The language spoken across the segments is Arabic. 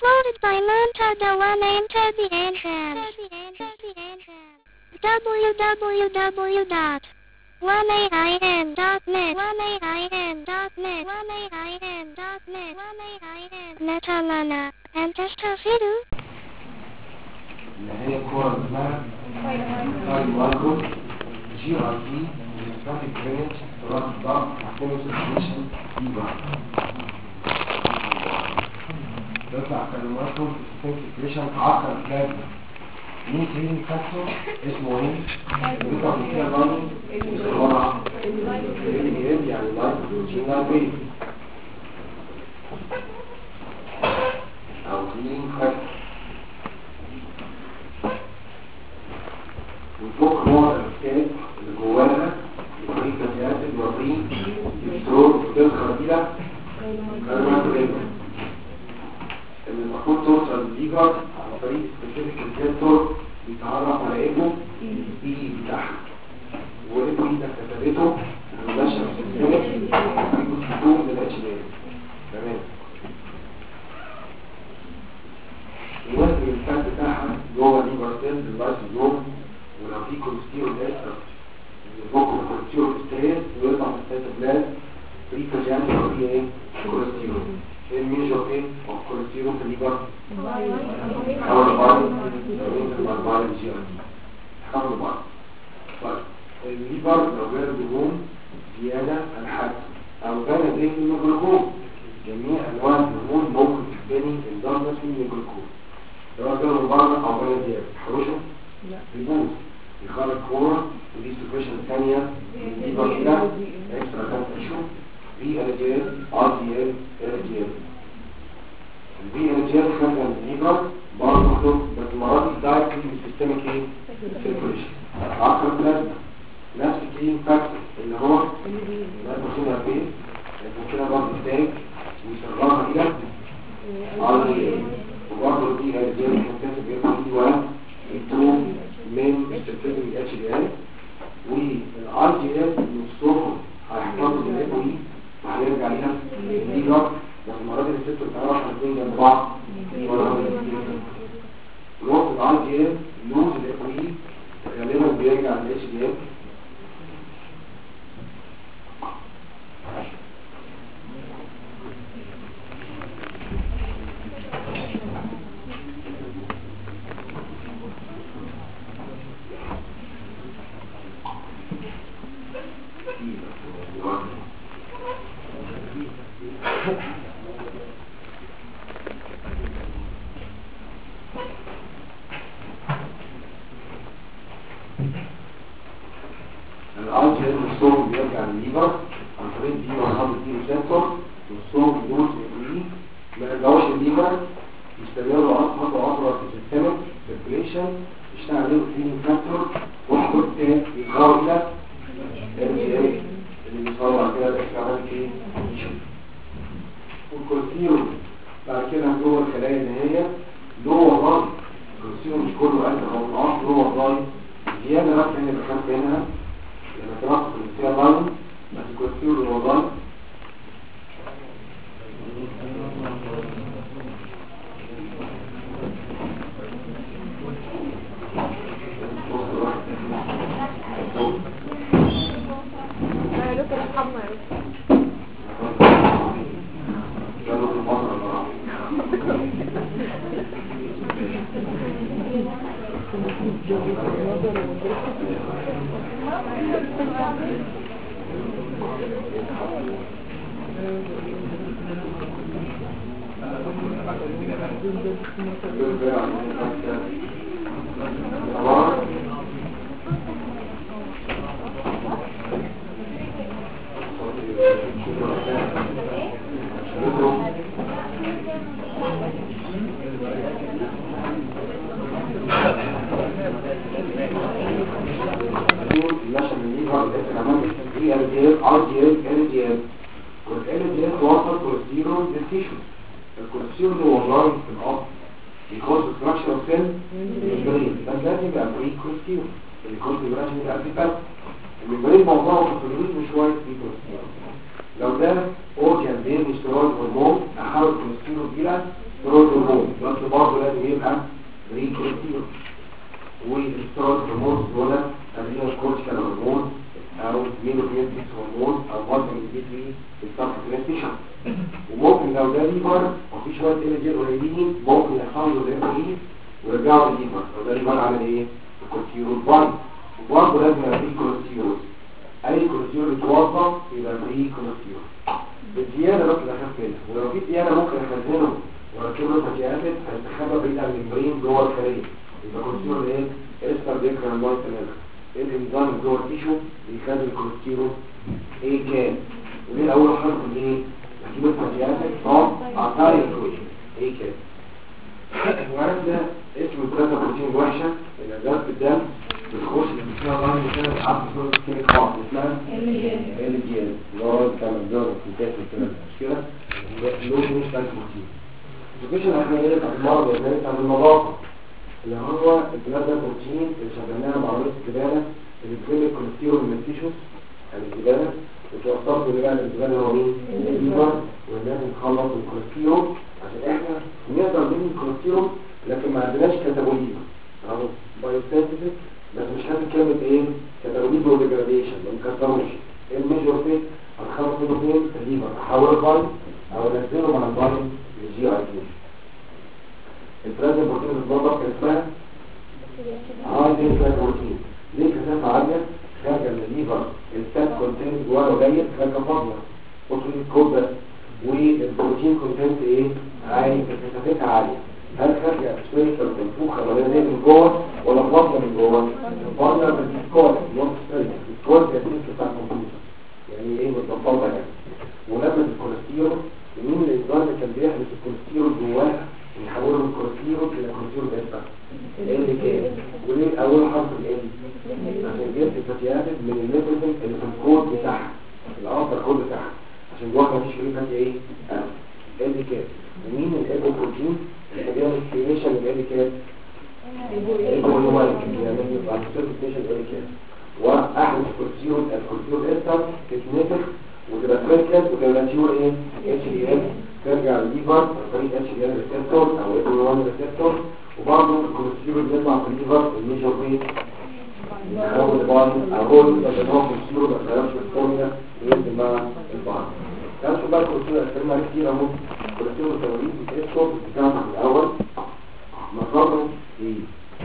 Uploaded by Montada One Enter the Entrance. www.1ain.net Metalana and Testafidu. اللي هي الكورة اللي اسمها تايم مايكرو جي ار تي ستاتيك درينج راس ضغط محكمة السيشن دي بقى بيطلع تايم مايكرو سيشن 10 كلاب مين تريدنج فاكتور اسمه ايه؟ بيطلع من كده برضه الورع يعني لايك بروتين لايبري او تريدنج فاكتور وفوق نوع الاسكاد اللي جواها يوريك الاسيد يوريك السترور وتدخل كده كلمات ريبا اللي المفروض توصل للليجر على طريق سبيسيفيك ريسبتور بيتعرف على ايبو اي بتاعها وايبو اي ده كتبته وماشي في السيستمك ايبو سيتوم للاتش دي تمام يوزن الفات بتاعها جوه الليجر سيل باللايسوزوم ولو في كوليسترول اكسترا فوق الكوليسترول ستريس ويطلع من السيتوبلازم فري فاجاني او ايه كوليسترول الميجر ايه او كوليسترول في الليبر حول بعض جي ار تي حول بعض طيب الليبر لو جاله دهون زياده عن حد او جاله زي الجلوكوز جميع انواع الدهون ممكن تبني اندوجينوس من الجلوكوز سواء جاله من بره او جاله زياده حروشه يبوظ يخرج كورة ودي سيكويشن ثانية دي بقى اكسترا كام تشو في الجيل ار دي ال الجيل الفي الجيل خارجه من الليفر برضه مكتوب بس المرات دي دايركتلي من السيستمك ايه سيركيوليشن عقل بلازما نفس الكلين فاكتور اللي هو لازم نشوفها فين لكن كده برضه محتاج ويسرعها كده ار دي ال وبرضه الفي الجيل كان بيطلع دي ولا التوم من استفادة الاتش دي ال والار جي ال نصهم هيحتفظوا بالاي اي وهنرجع ليها الليجر بس المرات اللي الست بتعرف الاثنين جنب بعض نقطة الار جي ال لوز الاي اي غالبا بيرجع للاتش دي ال الصوم بيرجع للليفر عن طريق دي 100 ريسبتور والصوم يدوس ايه ما يرجعوش للليفر يستمروا اكتر واكتر في السيستمك سيركيليشن يشتغل عليهم كلين فاكتور ويحط يظهروا كده اللي بيظهروا بعد كده الاكسترا ايه والكوليسترول بعد كده جوه الخلايا النهائيه جوه الضغط الكوليسترول مش كله قد او العصر جوه الضغط زياده بس اللي بخاف منها لما ترقص الانسان ضايم ما تكوستير الوضان الكوليسترول هو ضايم في العظم يكون ستراكشر اوف سيل الممبرين بس لازم يبقى بري كوليسترول الكوليسترول لازم يبقى في فات الممبرين موضوعه في الكوليسترول مش شويه في كوليسترول لو ده اورجان بين ستيرويد هرمون احاول الكوليسترول الى ستيرويد هرمون بس برضه لازم يبقى بري كوليسترول. والستيرويد هرمون دول ادرينال كورتيكال هرمون او ميلوبيوتيك هرمون او فيتامين دي 3 السبستيشن. وممكن لو ده ليفر وفي شويه انرجي قليلين ممكن يحصل له ريبريز ويرجعوا للليفر. فده ليفر عامل ايه؟ الكوليسترول باي. وبرضه لازم يبقى فيه كوليسترول. اي كوليسترول يتوظف يبقى فيه كوليسترول. الزياده بس اللي اخاف منها، ولو في زياده ممكن اخزنه واركب له فاتي اسيد هيستخبى بعيد عن الممبرين جوه الخليه. يبقى كوليسترول ايه؟ استر بيكرا ماي تماما. الانزيم جوه التيشو بيخلي الكوليسترول ايه كام؟ ودي اول حرف الايه؟ هجيب الفاتي اسيد عطاري الكويشن ايه كام؟ وهذا اسمه ثلاثة بروتين وحشة الأجزاء في الدم بتخش اللي فيها ضمن كده بتعرف اسمه كيميك خاص اسمها LGL اللي هو بتاع الجرد في الكاس والكلام ده مش كده؟ اللي هو مش ثلاثة بروتين. الفكرة الأخيرة بتاعت المرض يعني بتاعت النظافة اللي هو الثلاثة بروتين اللي شغلناها بعربية الزبالة اللي بتخلي الكوليسترول من التيشوز يعني الزبالة وتوصلوا اللي بقى الزبالة هو مين؟ الليفر. ولازم نخلص الكوليسترول عشان احنا نقدر نبني الكوليسترول لكن ما عندناش كاتابوليزم اهو بايوسينثيسيس بس مش هاخد كلمه ايه كاتابوليزم وديجراديشن ما نكسروش. الميجور فيت هتخلص منه فين؟ الليفر احوله الباين او انزله مع الباين للجي اي تي. البلازما بروتين المضاد كان اسمها دي بروتين ليه كثافه عاليه خارجه من الليفر الفات كونتينت جواه قليل خارجه فاضيه بروتين الكود بس والبروتين كونتنت ايه؟ عالي كثافتها عاليه. هل خارجه سبيريكال منفوخه ولا زي من جوه ولا فاضيه من جوه؟ فاضيه بالسكوت نوت سبيريكال السكوت ده بتاع الكمبيوتر يعني ايه متفاضله يعني. ولما الكوليسترول مين الانزيم اللي كان بيحبس الكوليسترول جواه ويحوله من كوليسترول الى كوليسترول بيتا ال كي. وليه اول حرف ال عشان جبت الفاتيات من الليبيدين اللي في الكود بتاعها الافضل كود بتاعها عشان جواها مفيش فريق فاتي ايه؟ ال كي. ومين الايبو بروتين اللي بيعمل كريشن لل كي؟ ايبو يعني يبقى السيرفيكيشن ال كي. واحد الكوليسترول استر تتنفخ وتبقى فريكلت وتبقى تيور ايه؟ اتش دي ال ترجع للليفر عن طريق اتش دي ال ريسبتور او ايبو 1 ريسبتور. وبرضه الكوليسترول بيطلع في الليفر الميجور فين؟ يحاول الباين اقول ان هو كوليسترول ما بيعرفش الفورمولا ينزل مع الباين. تعالوا نشوف بقى الكوليسترول اتكلمنا عليه كتير اهو. الكوليسترول التوليد بتاعته بتاعنا من الاول مصادره ايه؟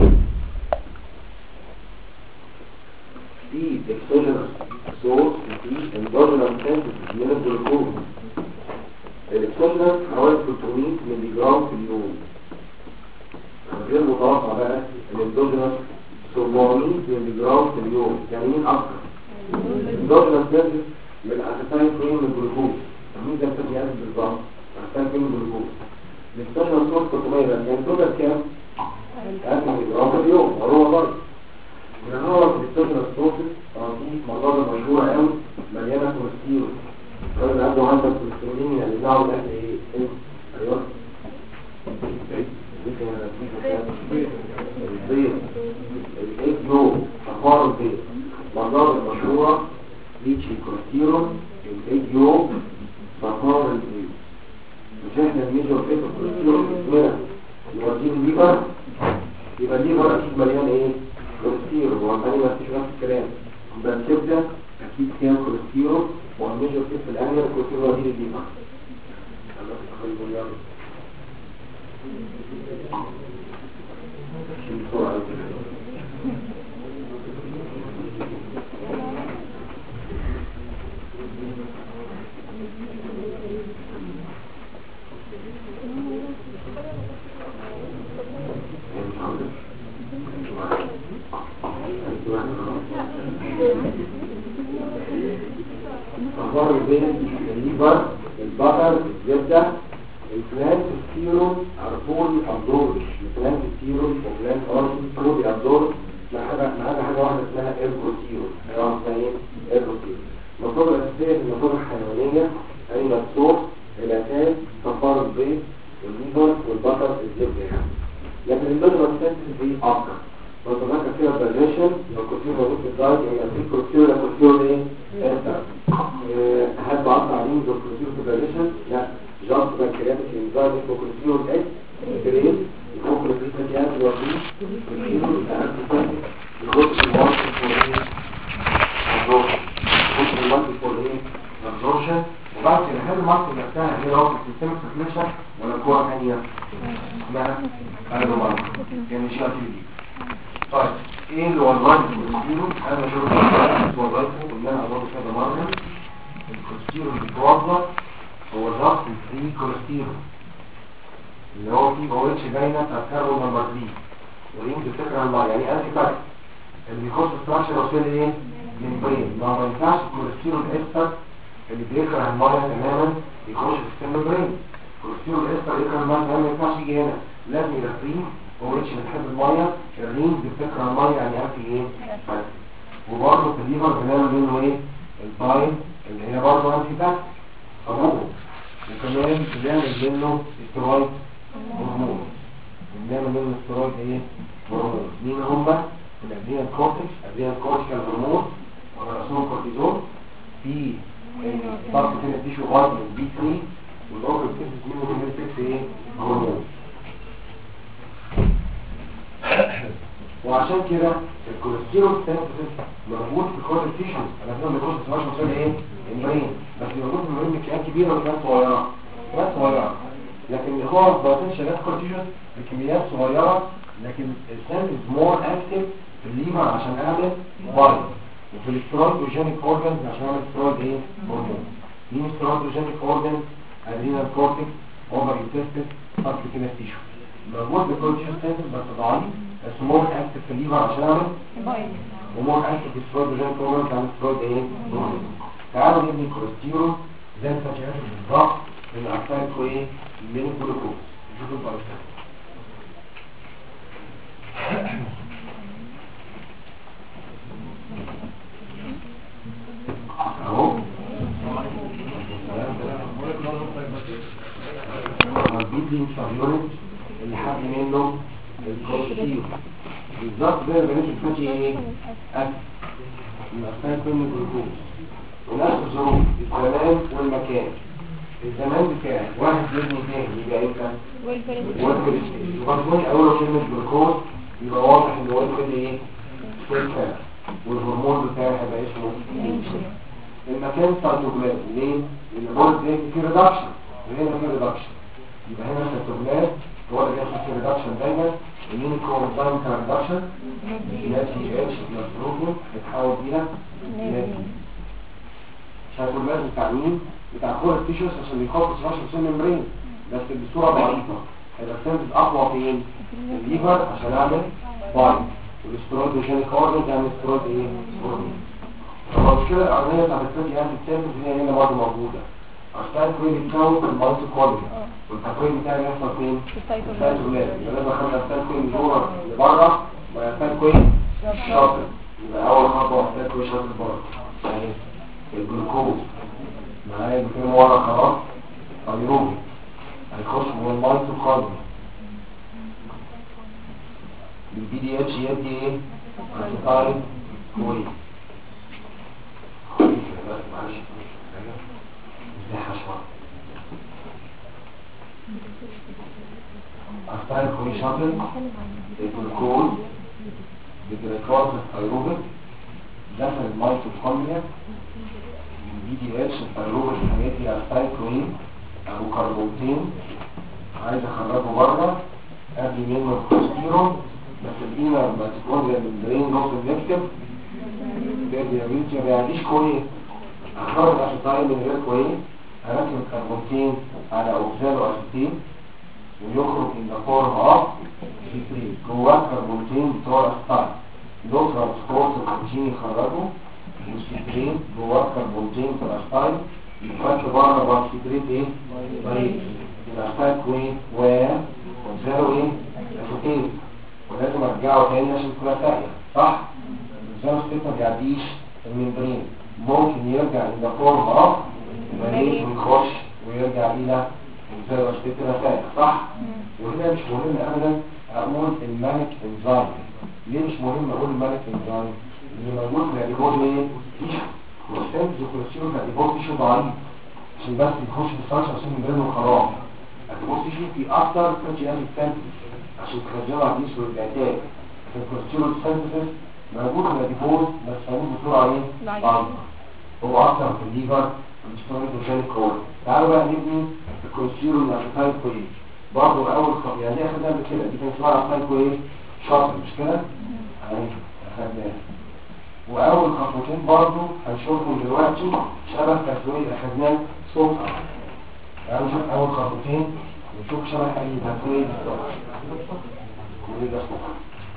في اكسوجينوس سورس في اندوجينوس سنتيز من الجلوكوز. الاكسوجينوس حوالي 300 مللي جرام في اليوم. غير متوقع بقى الاندوجينوس 700 مللي جرام في اليوم. يعني مين اكتر؟ الاندوجينوس سنتيز من اساسين فين من الجلوكوز. مين ده بتاعي بالظبط؟ اساسين فين من الجلوكوز. الاكسوجينوس سورس 300 يعني توتال كام؟ 1000 مللي جرام في اليوم. هو برضه من هو الاكسوجينوس سورس دي مصادر مشهوره قوي مليانه كوليسترول. الراجل عنده عندك كوليسترولين يعني بتاعه الاكل ايه؟ ايوه البيض الايج يو صفار البيض مصادر مشهوره ليتشي كوليسترول الايج يو صفار البيض. مش احنا الميجور فيت الكوليسترول اسمنا يوديه الليفر يبقى الليفر اكيد مليان ايه؟ كوليسترول. وعمالي ما فيش نفس الكلام يبقى الكبده اكيد فيها كوليسترول والميجور فيت في الانيا الكوليسترول يوديه الليفر. أخبار البين الليفر البقر الزبدة البلانت ستيرول أرطول أبدور البلانت ستيرول وبلانت أرطول أبدور ما حاجة واحدة اسمها إيربروتيرول حاجة واحدة اسمها إيه؟ إيربروتيرول. المصادر الأساسية في المصادر الحيوانية أي مكسور الأساس صفار البيض والليفر والبقر الزبدة يعني. لكن الليفر السنسيتيف دي أكتر وتذكر فيها الدايجيشن لو كنتين موجود في الدايت يعني في كورتيول كورتيول ايه؟ استر هل بعض عليهم دول كورتيول في الدايجيشن؟ لا جاست بنكرياتيك انزايم اسمه كورتيول اس ديبريشن ولا كوره ثانيه اسمها ايرومان يعني مش هتيجي. طيب ايه اللي هو الرايت كوليسترول؟ انا شفت الرايت اللي انا قلت كده مره الكوليسترول المتوظف هو الضغط الفري كوليسترول اللي هو فيه او اتش باينه بتاع كاربون نمبر 3 ورينج الفكره الله يعني انتي باك اللي بيخش ستراكشر وصل ايه ممبرين. ما ينفعش الكوليسترول الاستر اللي بيكره الميه تماما يخش في السيل ممبرين. الكوليسترول الاستر يكره الميه تماما ما ينفعش يجي هنا، لازم يبقى فري او اتش بتحب الميه، الرينج بتكره الميه يعني انتي ايه باك. وبرضه في الليفر بنعمل منه ايه الباين اللي هي برضه انتي باك هرمون، وكمان بنعمل منه استرويد هرمون، بنعمل منه استرويد ايه هرمون. مين هم؟ الادرينال كورتكس، ادرينال كورتيكال هرمون ورسوم كورتيزون، في ضغط كده تيشو فيتامين بي 3 والاوكر بتنفذ منه كمان 6 ايه هرمون. وعشان كده الكوليسترول سينثيسيس موجود في كل التيشو. انا كده بنخش في مشروع ايه المرين، بس موجود في المرين بكميات كبيره وكميات صغيره، كميات صغيره، لكن هو بوتنشال جات كورتيزون بكميات صغيره، لكن السينثيس مور اكتف في الليفر عشان اعمل بايل، وفي الاسترويدوجينيك اورجانز عشان اعمل استرويد ايه هرمون. مين الاسترويدوجينيك اورجان؟ ادرينال كورتكس، اوفر انتستين، فصل كده التيشو. موجود في الكورتيزون سينثيس بس ضعيف، بس مور اكتف في الليفر عشان اعمل بايل، ومور اكتف في الاسترويدوجينيك اورجانز عشان استرويد ايه هرمون. تعالوا نبني الكوليسترول زي ما شايفين بالظبط من اكتايكو ايه من الجلوكوز. شوفوا البايل اهو البيدلين سابيونت اللي حد منه الكوليسترول بالظبط زي ما بنشوف فاتي ايه اكل من اكتايكو من الجلوكوز. ونفس الظروف الزمان والمكان. الزمان بتاعي واحد يبني تاني يبقى امتى؟ والكوليسترول. وبرضه اول كلمه جلوكوز يبقى واضح ان هو كده ايه سكر، والهرمون بتاعي هيبقى اسمه انسولين. المكان سيتوبلازم ليه؟ لان بقول زي في ريدكشن وهنا في ريدكشن، يبقى هنا السيتوبلازم هو اللي بيحصل في ريدكشن دايما. المين كروموسوم بتاع ريدكشن ناتي اتش بلس بروتين بيتحول الى ناتي. السيتوبلازم بتاع مين؟ بتاع كل التيشوز عشان بيخاف 12 سن ممبرين، بس بصوره ضعيفه. هيبقى السنتز اقوى فين؟ الليفر عشان اعمل بايل، والاسترويدوجينيك اورجان تعمل استرويد ايه هرمون. المشكله الارضيه بتاعت الفاتي اسيد سينثيز هي هنا برضه موجوده عشان كوين بيتكون في الميتوكوندريا، والتكوين بتاعي بيحصل فين؟ في السيتوبلازم. يبقى لازم اخلي السيتوكوين جوه لبره والسيتوكوين شاطر. يبقى اول خطوه السيتوكوين شاطر بره يعني الجلوكوز معايا بكام ورا خلاص ايروبي هيخش من الميتوكوندريا. البي دي اتش يدي ايه؟ اسيتايل كوين. معلش مساحه شويه. اسيتايل كوين شاطر الجلوكوز بالجلوكوز الايروبيك داخل الميتوكوندريا. البي دي اتش الايروبيك الحاجات دي اسيتايل كوين او كربونتين عايز اخرجه بره قبل منه الكوليسترول، بس القيمه الميتوكوندريا بالبرين نص النكتب ما بيعديش كويس. اخرج الاسيتايل من غير كويس، هركب الكربونتين على اوكسالو اسيتين ويخرج من فورم اوف سيتريت جواه كربونتين بتوع الاسيتايل. دول ترانسبورت الكوتين يخرجوا والسيتريت جواه كربونتين بتوع الاسيتايل يتفك بره بالسيتريت ايه؟ طيب الاسيتايل كوين واوكسالو ايه؟ اسيتين، ولازم ارجعه تاني عشان تبقى ساقيه صح؟ الزاوية ما بيعديش الممبرين، ممكن يرجع الى فورم اوف المريض ويخش ويرجع الى الزاوية ساقيه صح؟ وهنا مش مهم ابدا اقول المالك انزايم. ليه مش مهم اقول المالك انزايم؟ اللي موجود في الاديبوز ايه؟ تيشو، والسنتز والكوليسترول في الاديبوز تيشو ضعيف عشان بس يخش في السلسله عشان الممبرين وخلاص. الاديبوز تيشو في اكتر فاتي اسيد سنتز عشان تخزنه على الجسم والانتاج. الكوليسترول سنتز موجود في الاديبوز بس موجود بسرعه ايه؟ ضعيفه. هو اكتر في الليفر الانترنال كور. تعالوا بقى نبني الكونسيرو الابيتايت كويس برضه اول خطوه، يعني دي اخدناها قبل كده، دي كانت اسمها ابيتايت كويس شاطر مش كده؟ اهي اخدناها. واول خطوتين برضه هنشوفهم دلوقتي شبه تسويق اخدناه صوت. تعالوا نشوف اول خطوتين ونشوف شبه اي تسويق بالظبط. كل ده صوت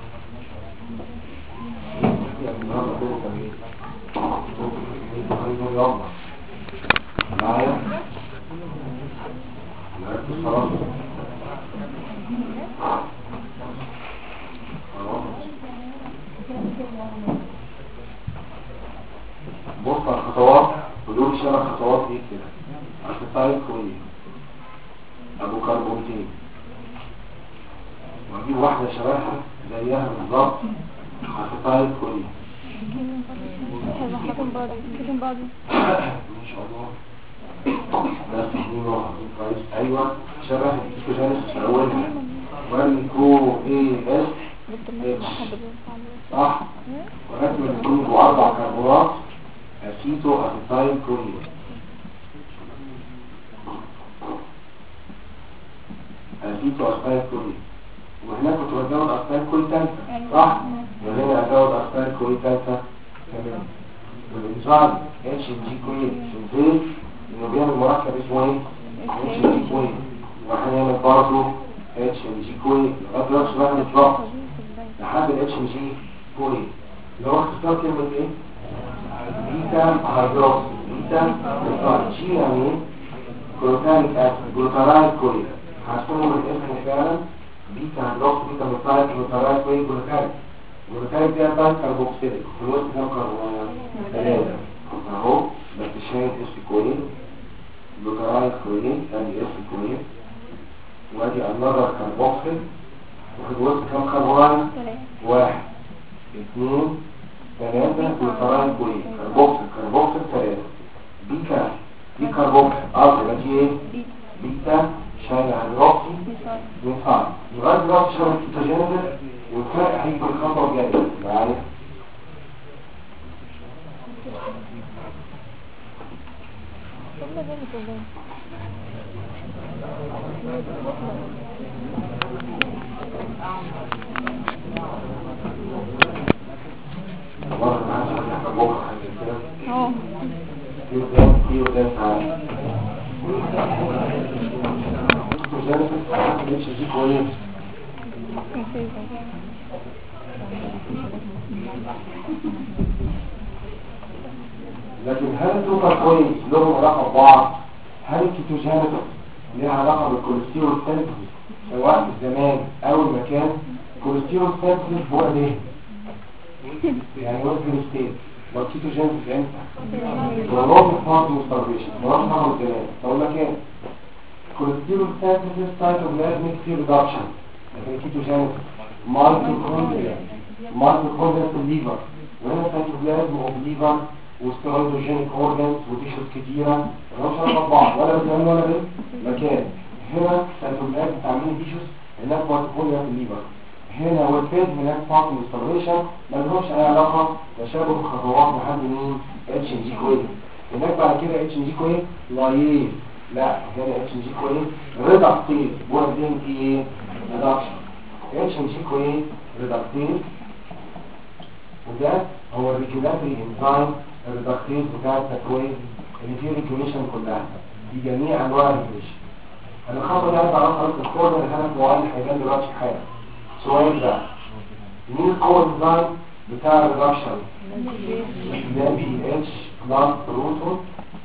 يلا معايا خلاص بص على الخطوات ودول شبه خطوات ايه كده. ارتفاعي كويس ابو كربونتين واجيب واحده شبهها زيها بالظبط ارتفاعي كويس ان شاء الله بس اثنين واحد كويس. ايوه شبه الكوجانس اولها والكو اي اس صح. وركب الجروب واربع كربونات اسيتو اسيتايل كولين. اسيتو اسيتايل كولين وهناك كنت بزود اسيتايل كولين تالتة صح. وهنا ازود اسيتايل كولين تالتة كمان. والانزيم اتش جي كولين شوفين انه بيعمل مركب اسمه ايه؟ اتش جي كولين. وهنعمل برضه اتش جي كولين لغايه دلوقتي بقى نترقص لحد الاتش جي كولين اللي هو اختصار كلمه ايه؟ بيتا هيدروكسي. بيتا جي يعني جلوتاميك اسيد جلوتارايد كولين. هتكونوا من اسمه فعلا بيتا هيدروكسي بيتا ميثايل جلوتارايد كولين جلوتاميك. جلوتاميك دي بقى كاربوكسيليك في الوسط كام كربون؟ 3 اهو بس شايف اسم كولين جلوتارايد كولين ادي اسم كولين وادي النظر كاربوكسيل وفي الوسط كام كربون؟ 1 2 3 جلوتارايد كولين كاربوكسيل 3 بيتا دي كاربوكسيل يبقى دي ايه؟ بيتا شايل هيدروكسي ميثايل. لغايه دلوقتي شبه الكيتوجينيسيس والفرق هيجي في الخطوه الجايه معايا. لكن هل السكر كويس لهم علاقه ببعض؟ هل الكيتوجينيسيس ليها علاقه بالكوليسترول سينثيسيس سواء في الزمان او المكان؟ الكوليسترول سينثيسيس هو ايه؟ يعني وزن ستيت. والكيتوجينيسيس امتى؟ ولو فاض مستربيشن ولو فاض الزمان. اقول لك ايه؟ الكوليسترول سينثيسيس سايتوبلازميك سي ريدكشن. لكن الكيتوجينيسيس مايتوكوندريا في الليفر وهنا سايتوبلازم اوف ليفر وستيرويدوجينيك اورجانز وتيشوز كتيره مالهمش علاقه ببعض ولا بالزمان ولا بالمكان. هنا سايتوبلازم تعمل تيشوز هناك مايتوكوندريا في الليفر. هنا والفيز هناك فاض مستربيشن مالهمش اي علاقه تشابه الخطوات لحد مين؟ اتش جي كويس. هناك بعد كده اتش جي كويس لايز لا هنا اتش جي كويس ريدكتيز بوردين في ايه؟ ريدكشن اتش جي كويس ريدكتيز وده هو الريجولاتري انزيم الريدكتيز بتاع التكوين اللي فيه ريجوليشن كلها في جميع انواع الريجوليشن. انا الخطوه دي عايز اعرفها بس الكورنر اللي كانت معين هيبان دلوقتي حالا. السؤال ده مين الكور انزيم بتاع الريدكشن؟ نبي اتش بلس بروتون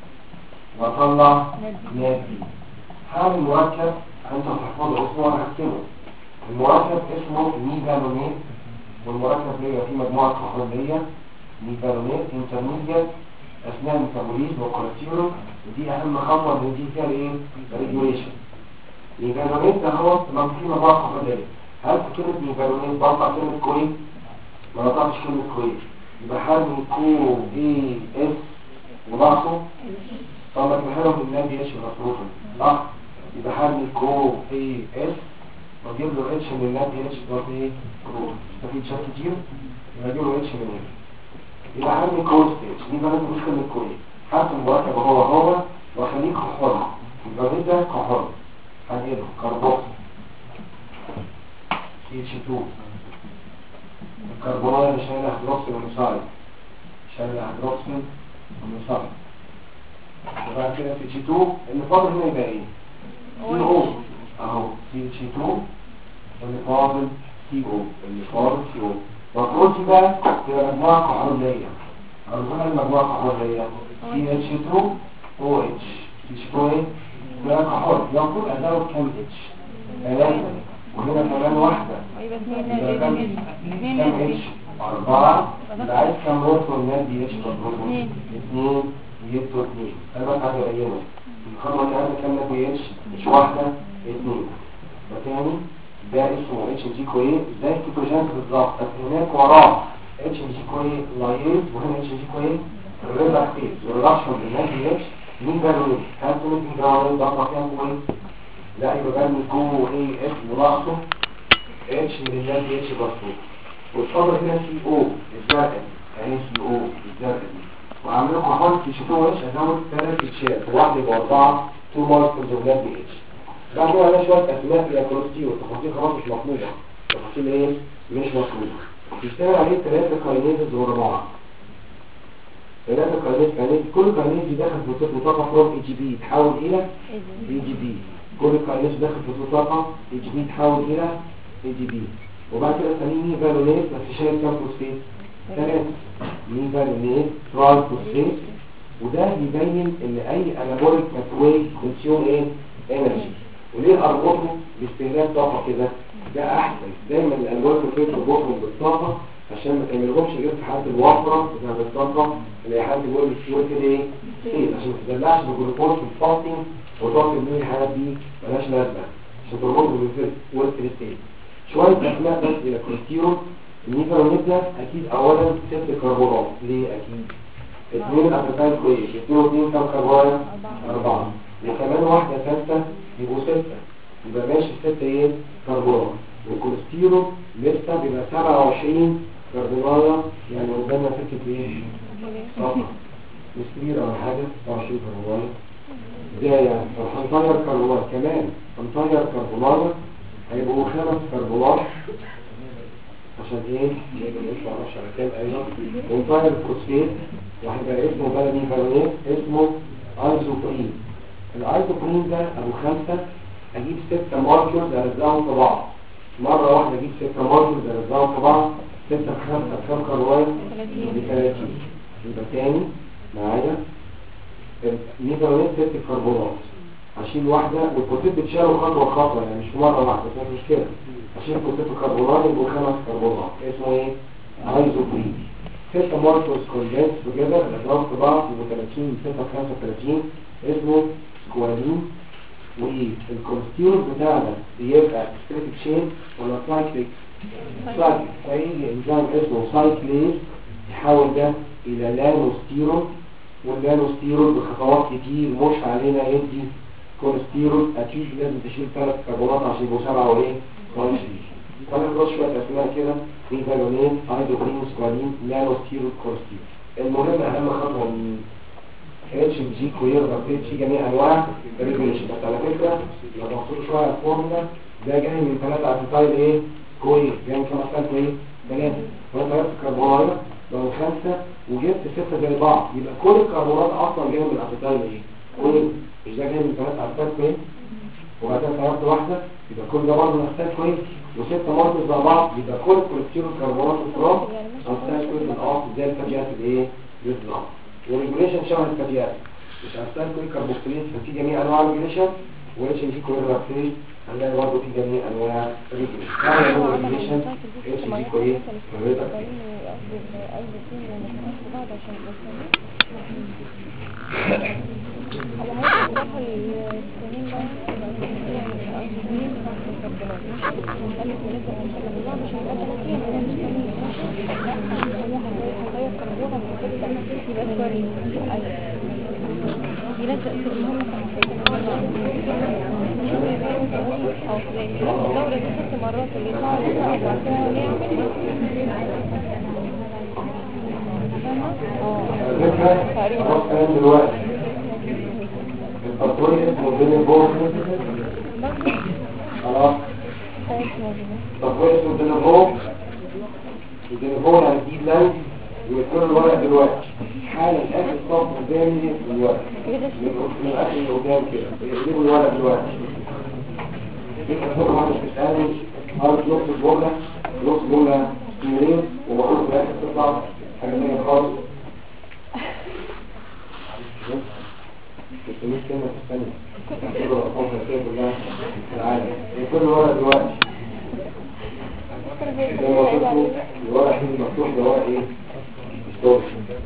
واطلع نبي. هعمل مركب انت هتحفظه اسمه وانا هكتبه. المركب اسمه ميزانونيت والمركب ليه فيه مجموعه كحوليه ميزانونيت انترميديت اثناء الميتابوليزم والكوليسترول ودي اهم خطوه اللي دي فيها ايه؟ ريجوليشن. ميزانونيت ده هو لما في مجموعه كحوليه. هل في كلمه ميزانونيت بطلع كلمه كويس؟ ما بطلعش كلمه كويس. يبقى حرمي كو اي اس وناقصه طبعا بحرم النادي اتش مفروضا صح. يبقى حرمي كو اي اس واجيب له اتش من النادي اتش دوت ايه كرو استفيد شات كتير يبقى اجيب له اتش من هنا. يبقى حرمي كو ستيتش دي بقى مش كلمه كويس. حتى المركب هو وخليه كحول. الجريد ده كحول هنقله كربوكسي CH2. الكربونات مش هنا هيدروكسيل ومصايد، شايل هيدروكسيل ومصايد. وبعد كده CH2 اللي فاضل هنا يبقى ايه؟ CO اهو CH2 اللي فاضل CO المفروض بقى تبقى مجموعة كحولية. أرجونا المجموعة كحولية CH2OH. CH2 ايه؟ ده كحول. المفروض أزود كام H؟ 3. وهنا كمان واحدة يبقى كام H؟ 4. يبقى عايز كام روت والناس دي H مضروبة 2 يبقوا 2. أنا بس عايز أبينه الخطوة اللي عايزة كام ناس دي H واحدة 2. فتاني ده اسمه HG كويه زي الكيتوجين بالظبط، بس هناك وراه HG كويه لايز وهنا HG كويه ريلاكتيز وريلاكشن بالناس دي H. مين بقى له؟ هل تقول لي جراوند ضغط فيها كويه؟ لا يبقى بقى من جوه ايه اس ملاحظه اتش من الناس دي اتش بسيط. والفضل هنا سي او الزرقاء يعني سي او الزرقاء دي. وعامل لكم حرف تشوفوه اتش ازود 3 اتشات واحد يبقى 4 2 ماركرز وبلاد دي اتش. بعد كده على شويه اسماء يا كروستي والتفاصيل خلاص مش مطلوبه. التفاصيل ايه؟ مش مطلوبه. بيشتغل عليه 3 كاينيز ورا بعض. 3 كاينيز كل كاينيز داخل في وسط طاقه فروم اي جي بي يتحول الى اي جي بي. كل كاينيز داخل في طاقه اي جي بي يتحول الى اي جي بي. وبعد كده ثاني فالونيت بس شايل كام فوسفيت؟ 3 مين فالونيت تراي فوسفيت. وده يبين ان اي انابوليك باثواي كونسيوم ايه؟ انرجي. وليه اربطه باستهلاك طاقه كده؟ ده احسن. دايما الانابوليك باثواي تربطهم بالطاقه عشان ما تعملهمش غير في حاله الوفره بتاعت الطاقه اللي حد بيقول الفيول كده ايه؟ سيل عشان ما تدلعش بالجلوكوز في الفاستنج وتقعد تبني الحاجات دي مالهاش لازمه عشان تربطه بالفيول ستيت. شويه اسماء بس الى كوليسترول. النيفرونيت ده اكيد اولا 6 كربونات. ليه اكيد؟ 2 اتاتايل كويس 2 و2 كام كربون؟ 4. وكمان واحده ثالثه يبقوا 6. يبقى ماشي 6 ايه؟ كربونات. والكوليسترول لسه بيبقى 27 كربونايه يعني قدامنا سكه ايه؟ صفر مش كبيره ولا حاجه 27 كربونايه. ده يعني هنطير كربونات كمان هنطير كربونايه هيبقوا 5 كربونات عشان ايه؟ يبقى نطلع 10 كام ايضا. ونطير الفوسفيت وهيبقى اسمه بلدي فالونيت اسمه ايزوبرين. الايزوبرين ده ابو 5 اجيب 6 ماركرز ارزعهم في بعض. مرة واحدة اجيب 6 ماركرز ارزعهم في بعض 6 في 5 كام كربون؟ 30. يبقى تاني معايا النيفرونيت 6 كربونات هشيل واحدة والبروتين بتشاله خطوة خطوة يعني مش مرة واحدة بس مش كده. هشيل البروتين كربونات يبقوا 5 كربونات اسمه ايه؟ ايزوبرين. 6 ماركرز كوندنس توجذر اضرب في بعض يبقوا 30 6 في 35 اسمه سكوالين. والكوليسترول بتاعنا بيبقى ستريتيك شين ولا سايكليك؟ سايكليك. فيجي انزيم اسمه سايكليز يحول ده الى لانوستيرول. واللانوستيرول بخطوات كتير مش علينا يدي كوليسترول. اكيد لازم تشيل 3 كربونات عشان يبقوا 7 وايه؟ 20. طبعا نخش شويه اسماء كده ميثانولين ايزوبرين سكوالين لانوستيرول كوليسترول. المهم اهم خطوه من اتش جي كوير في جميع انواع الريجوليشن. بس على فكره لو بصوا شويه على الفورمولا ده جاي من 3 اتيتايل ايه؟ كويس جاي من 5 اتيتايل ايه؟ 3. وانا ضربت كربونايه لو 5 وجبت 6 زي بعض يبقى كل الكربونات اصلا جايه من الاتيتايل ايه؟ كويس. مش ده جاي من 3 اتيتايل كويس وبعدين ضربت واحده يبقى كل ده برضه اتيتايل كويس و6 مرات مع بعض يبقى كل الكوليسترول كربونات التراب اتيتايل كويس الاصل زي الفاتيات الايه؟ بالظبط. والريجوليشن شبه الفاتيات مش هستنى كل كربوكسيلين في جميع انواع الريجوليشن واتش جي كويرابتين هنلاقي برضه في جميع انواع الريجوليشن. هذا هو الريجوليشن اتش جي كوير كويرابتين. يلزق في المهم او في الدورة دي 6 مرات اللي يطلعوا لنا وبعد كده هو يعمل على فكرة خلاص كان دلوقتي التصوير اسمه بين البور خلاص التصوير اسمه بين البور الجنبون هنجيب لانج ويكون الورق دلوقتي حالا الاكل الصف قدامي في الورق من الاكل اللي قدام كده يجيبوا الورق دلوقتي انت طبعا مش بتسالني عارف نص الجمله نص جمله كبيرين ومفروض في الاخر تطلع حاجه ثانيه خالص 600 كلمه في الثانيه كل الارقام الاساسيه كلها في العالم يكون الورق دلوقتي الورق اللي مفتوح ده ورق ايه؟ ستورج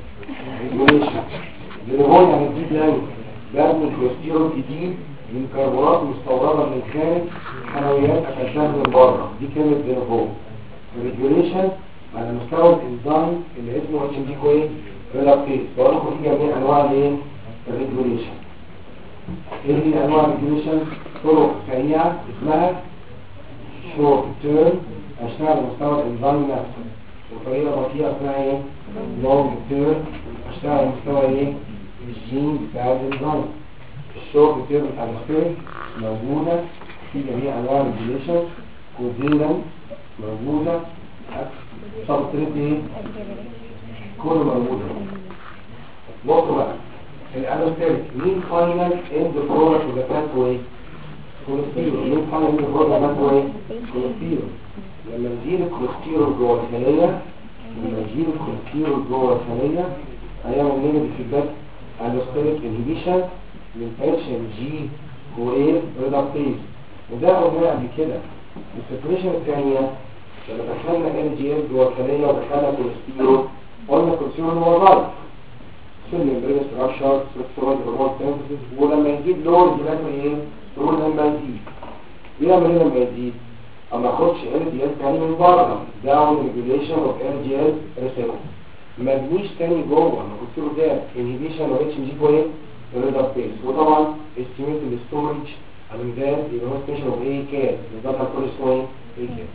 اللي هو يعني جديد لانج بابن كوليسترول جديد من كربونات مستورده من الخارج حلويات اكلتها من بره دي كلمه دينافول ريجوليشن على مستوى الانزيم اللي اسمه اتش ام دي كويس ريلاكتيز بقول لكم في جميع انواع الايه؟ الريجوليشن ايه هي انواع الريجوليشن؟ طرق سريعه اسمها شورت تيرم اشتغل على مستوى الانزيم نفسه وطريقه بطيئه اسمها ايه؟ لونج تيرم اشتغل على مستوى ايه؟ الجين بتاع الانزيم الشورت تيرم بتاع السبيرم موجوده في جميع انواع الريجوليشن كوزيلا موجوده سبستريت ايه؟ كله موجوده بصوا بقى الانوستيريك مين فاينل اند برودكت وذا باثوي كوليسترول مين فاينل اند برودكت وذا باثوي كوليسترول لما نجيب الكوليسترول جوه الخليه هيعمل نيجاتيف فيدباك الوستيريك انهبيشن من اتش ام جي وايه ريدكتيز وده قلنا قبل كده السيتويشن الثانيه لما دخلنا ال جي ال جوه الخليه ودخلنا كوليسترول قلنا الكوليسترول هو ضعف سلم بريس راشر سكسوال هرمون سينثيسيس ولما يزيد لور يبقى ايه تقول لما يزيد بيعمل ايه لما يزيد اما اخدش ال جي ال تاني من بره داون ريجوليشن اوف ال جي ال ريسبتور ما تجيش تاني جوه ما قلت له ده انهبيشن او اتش ام جي كويس ريدكتيز وطبعا استيميت الستورج الامداد يبقى هو ستيشن اوف اي كات ده كل اسمه ايه كات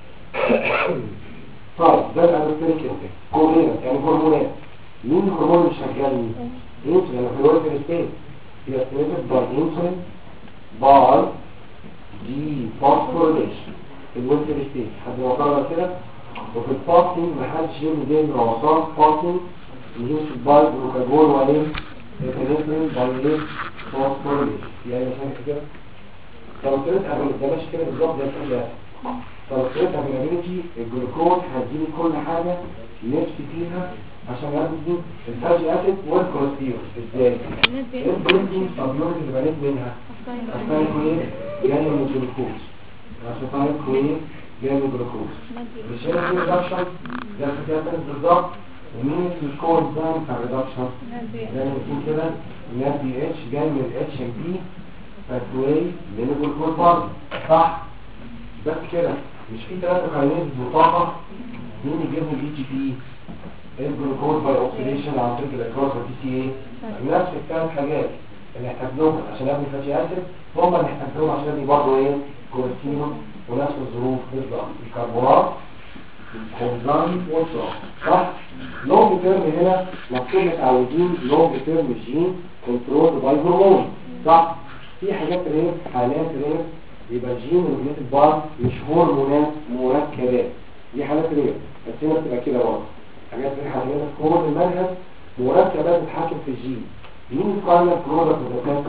طيب ده الانستيريك انتك كورينا يعني هرمونات مين الهرمون اللي شغال انسولين في الوقت الستيت هي استيميتد باي انسولين باي دي فوسفوريليشن في الوقت الستيت حد ما قرر كده وفي الفاستنج محدش يعمل زي الرواسات فاستنج يمشي باي جلوكاجون وعليه الانسولين باي ايه فوسفوريليشن يعني مثلا كده توصيلات قبل ده ماشي كده بالظبط زي كده توصيلات ابيلابيلتي الجلوكوز هتجيلي كل حاجه نفسي فيها عشان يدي الفاتي اسيد والكوليسترول ازاي؟ البروتين الابيض اللي بنيت منها عشان كويس جاي من الجلوكوز عشان كويس جاي من الجلوكوز مش هنا في ريدكشن ده كده بالظبط ومين الكود ده بتاع الريدكشن زي ما بنقول كده الناس بي اتش جاي من الاتش ام بي فاتواي من الجلوكوز برضه صح بس كده مش في 3 كاينيز بطاقه مين يجيبهم اي جي بي الجلوكوز باي اوكسيديشن عن طريق الاكراس والتي سي اي نفس الثلاث حاجات اللي احتاجناهم عشان ابني فاتي اسيد هم اللي احتاجناهم عشان ابني برضه ايه كوليسترول ونفس الظروف بالظبط الكربونات الكونزان والصراحه صح لونج تيرم هنا مكتوب متعودين لونج تيرم جين كنترول باي هرمون صح في حاجات رير حالات رير يبقى جين ريليتد بار مش هرمونات مركبات دي حالات رير بس هنا بتبقى كده برضه حاجات رير حالات في كل المنهج مركبات بتتحكم في الجين مين الفاينل برودكت بتاعته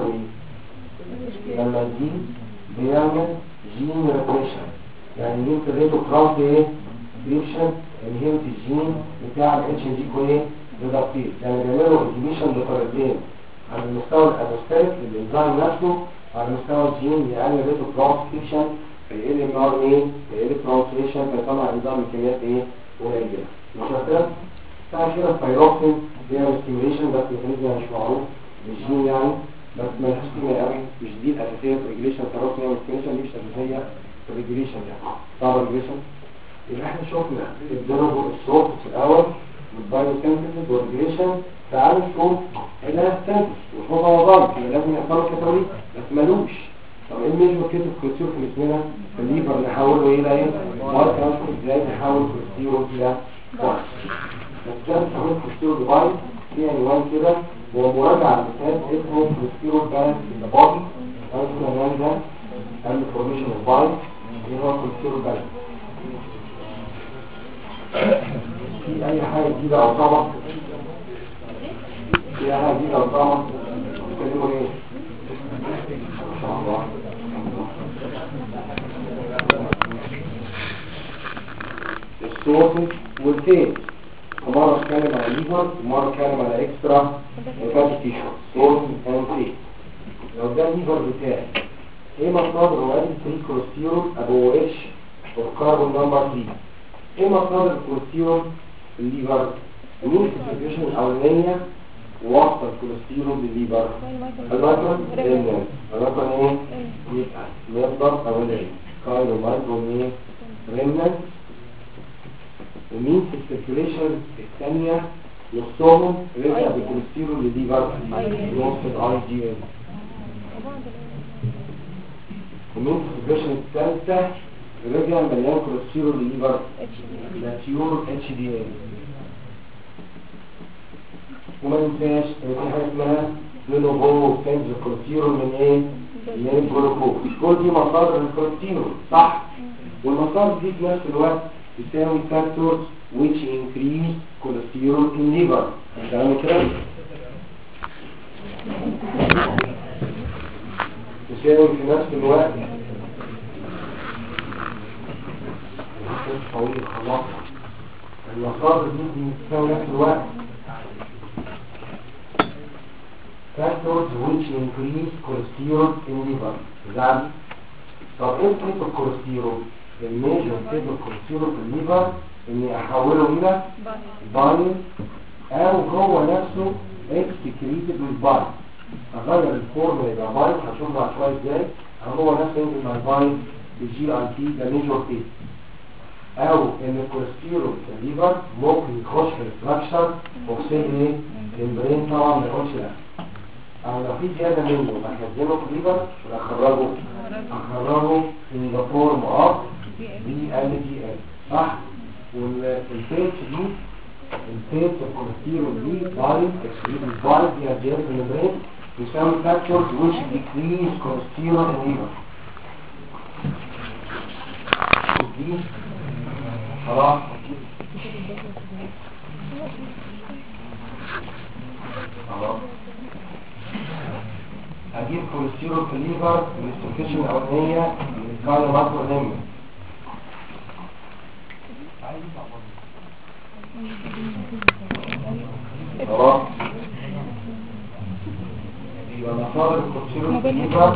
ايه لما الجين بيعمل جين ريبريشن يعني مين في الريتو كراس ايه ريبريشن انهيبت الجين بتاع الاتش ام جي كويس ريدكتيز يعني بيعملوا انهبيشن بطريقتين على المستوى الانوستيريك الانزيم نفسه على مستوى الجين يقلل ريتو ترانسكريبشن فيقل ام ار اي فيقل ترانسليشن فيطلع انزيم بكميات ايه قليله مش كده بتاع كده الثايروكسين بيعمل ستيميوليشن بس الميكانيزم مش معروف الجين يعني بس ما لهاش قيمه قوي مش دي الاساسيه في الريجوليشن الثايروكسين يعمل ستيميوليشن دي مش اساسيه في الريجوليشن يعني طبعا الريجوليشن يبقى احنا شفنا الدينامو الصوت في الاول والبايوسينثيسيس والريجوليشن تعالوا نشوف الانستنس وشوف وظائف لازم يحصلوا كتوري بس مالوش طب ايه الميجور كيس اوف كوليسترول في جسمنا في الليفر نحوله الى ايه؟ وقت نشوف ازاي نحول كوليسترول الى ضغط بس ده بنسميه كوليسترول ديفايس في عنوان كده ومراجعة لكتاب اسمه كوليسترول بالانس ان ذا بودي او اسمه العنوان ده and formation of bile اللي هو كوليسترول بالانس. في اي حاجة جديدة او طبق في اي حاجة جديدة او طبق بتكلموا ايه؟ ما شاء الله. السورسز والفيز مرة اتكلم على الليفر ومرة اتكلم على اكسترا فاتي تيشو سورسز اند فيز. لو ده الليفر بتاعي ايه مصادر رواد الفري كوليسترول ابو اتش والكربون نمبر 3؟ ايه مصادر الكوليسترول في الليفر؟ مين السيتويشن الاولانيه وسط الكوليسترول بالليفر؟ المايكرون ريمنانت. المايكرون ايه؟ يبقى مصدر اولاني كايلو مايكرون ايه؟ ريمنانت. ومين في السيركيوليشن الثانيه نصهم رجع بالكوليسترول للليفر نص الاي جي ام. ومين في السيركيوليشن الثالثه رجع مليان كوليسترول للليفر ماتيور اتش دي ال. وما ننساش ان في حاجه اسمها دونوفو سنز الكوليسترول من ايه؟ من الجلوكوز. كل دي مصادر الكوليسترول صح؟ والمصادر دي في نفس الوقت تساوي فاكتورز which increase cholesterol in liver. تمام كده؟ تساوي في نفس الوقت طويل خلاص. المصادر دي تساوي نفس الوقت factors which increase cholesterol in liver. يعني طب ايه تريد الكوليسترول؟ الميجر تريد الكوليسترول في الليفر اني احوله الى بايل او هو نفسه اكسكريتد بالبايل. اغير الفورمولا يبقى بايل هشوف بعد شويه ازاي هو نفسه ينزل مع البايل بالجي اي تي. ده ميجر تريد. او ان الكوليسترول في الليفر ممكن يخش في الستراكشر ويصير ايه؟ المبرين طبعا ما يقولش لا. او لو في زياده منه بخزنه في الليفر واخرجه in the form of VLGL صح؟ والفيتش دي الفيتش الكوليسترول دي بايل اكسكريتد بايل فيها زياده في المبرين يساوي فاكتورز which decrease cholesterol in liver. دي خلاص هجيب كوليسترول في الليفر من السيركيشن الاولانيه من الكايلو مايكرون ريمنانت. خلاص يبقى مصادر الكوليسترول في الليفر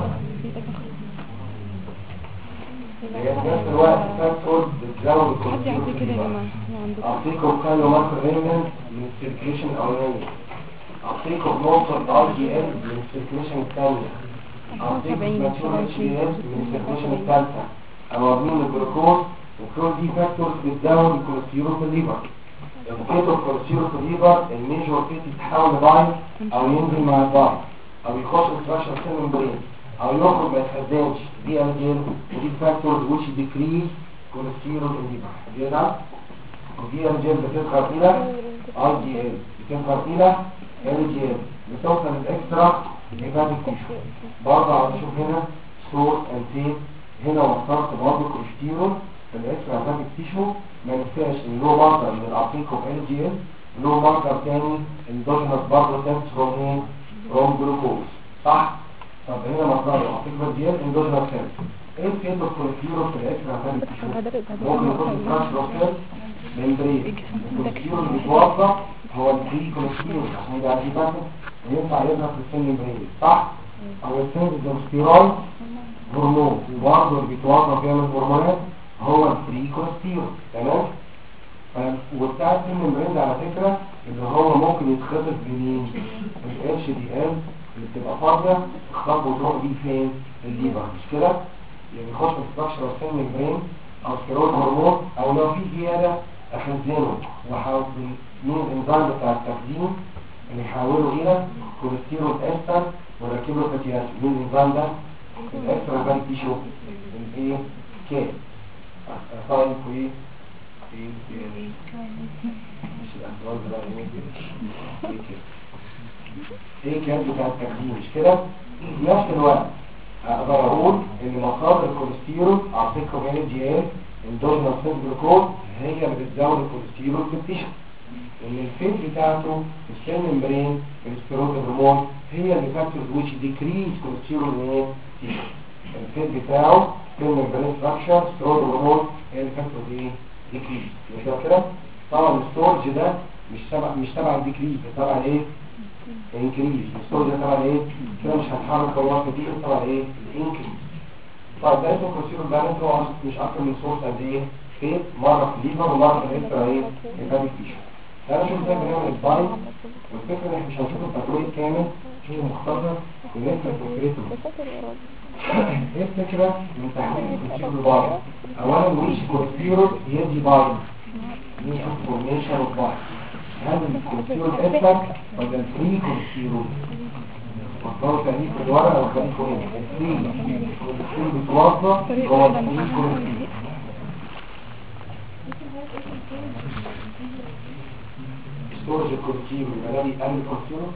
هي في نفس الوقت فاكتور بتزود الكوليسترول في الليفر. اعطيكم كايلو مايكرون ريمنانت من السيركيشن الاولانيه. اعطيكم نقطه الاي جي ال من السيركيشن الثانيه. اعطيكم ماتيور اتش دي ال من السيركيشن الثالثه. امورين الجلوكوز وكل دي فاكتورز بتزود الكوليسترول في الليفر. لو كتب الكوليسترول في الليفر الميجور فيت يتحول لبايل او ينزل مع البايل او يخش الستراكشر سيل ممبرين او يخرج ما يتخزنش دي الجين. ودي فاكتورز which decrease cholesterol in liver. كده ودي الجين بتظهر الى اي جي ال بتظهر الى ال جي ال بتوصل للاكسترا هيباتيك تيشو. برضه عاوز اشوف هنا سورس اند فين. هنا وصلت برضه كوليسترول في الاكسترا هيباتيك تيشو. ما ننساش ان له مصدر من الارتيكو ال جي ال له مصدر تاني اندوجينوس برضه سنس فروم جلوكوز صح؟ طب هنا مصدر الارتيكو ال جي ال اندوجينوس سنس. ايه الفيتو الكوليسترول في الاكسترا هيباتيك تيشو؟ ممكن يكون ستراكشر سيل ممبرين. الكوليسترول اللي بيتوظف هو الفري كوليسترول عشان يبقى هيباتيك وينفع يظهر في السن ممبرين صح؟ او السنسيتيف هرمون وبرضه اللي بيتوظف يعمل هرمونات هو الفري كوليسترول. تمام؟ وبتاع السن ممبرين على فكره اللي هو ممكن يتخطف بمين؟ الاتش دي ال اللي بتبقى فاضيه تخطف وتروح بيه فين؟ الليفر مش كده؟ يعني يخش في ستراكشر السن ممبرين او ستيرويد هرمون او لو في زياده اخزنه واحاول مين الانزيم بتاع التخزين اللي يحوله الى كوليسترول استر وركب له فاتي اسيد. مين الانزيم ده؟ الاكسترا هيباتيك تيشو الايه كي ساين كوي مش الأسرار بقى ايه كانت بتاع التخزين مش كده؟ في نفس الوقت اقدر اقول ان مصادر الكوليسترول اعطيكم من جي اي اندوجينوس جلوكوز هي اللي بتزود الكوليسترول في التيشو، ان الفيت بتاعته في السيل ممبرين الستيرويد هرمون هي اللي فاكتور which decrease كوليسترول من التيشو. الفيت بتاعه سيل ممبرين ستراكشر ستيرويد هرمون هي اللي فاكتور ايه؟ ديكريز. مش كده؟ طبعا الستورج ده مش تبع الديكريز، تبع ايه؟ انكريز. الستورج ده تبع ايه؟ كده مش هتحرك كويس كتير، تبع ايه؟ الانكريز. طيب ده اسمه كوليسترول بالانس، هو مش اكتر من سورس قد ايه؟ فيت مره في الليفر ومره في الاكسترا ايه؟ هيباتيك تيشو. تعالوا نشوف ازاي بنعمل البايت، والفكره ان احنا مش هنشوف التطوير كامل، شوف مختصر ونفهم فكرته. ايه الفكره من تحليل الكوليسترول البايت؟ اولا ويش كوليسترول يدي بايت، مين انفورميشن اوف بايت؟ هل الكوليسترول افكت ولا الفري كوليسترول؟ مصدر تأليف الورقه وخليكم هنا الفري كوليسترول بتوظف هو الفري كوليسترول. ستورج الكوليسترول يبقى ده بيقلل الكوليسترول.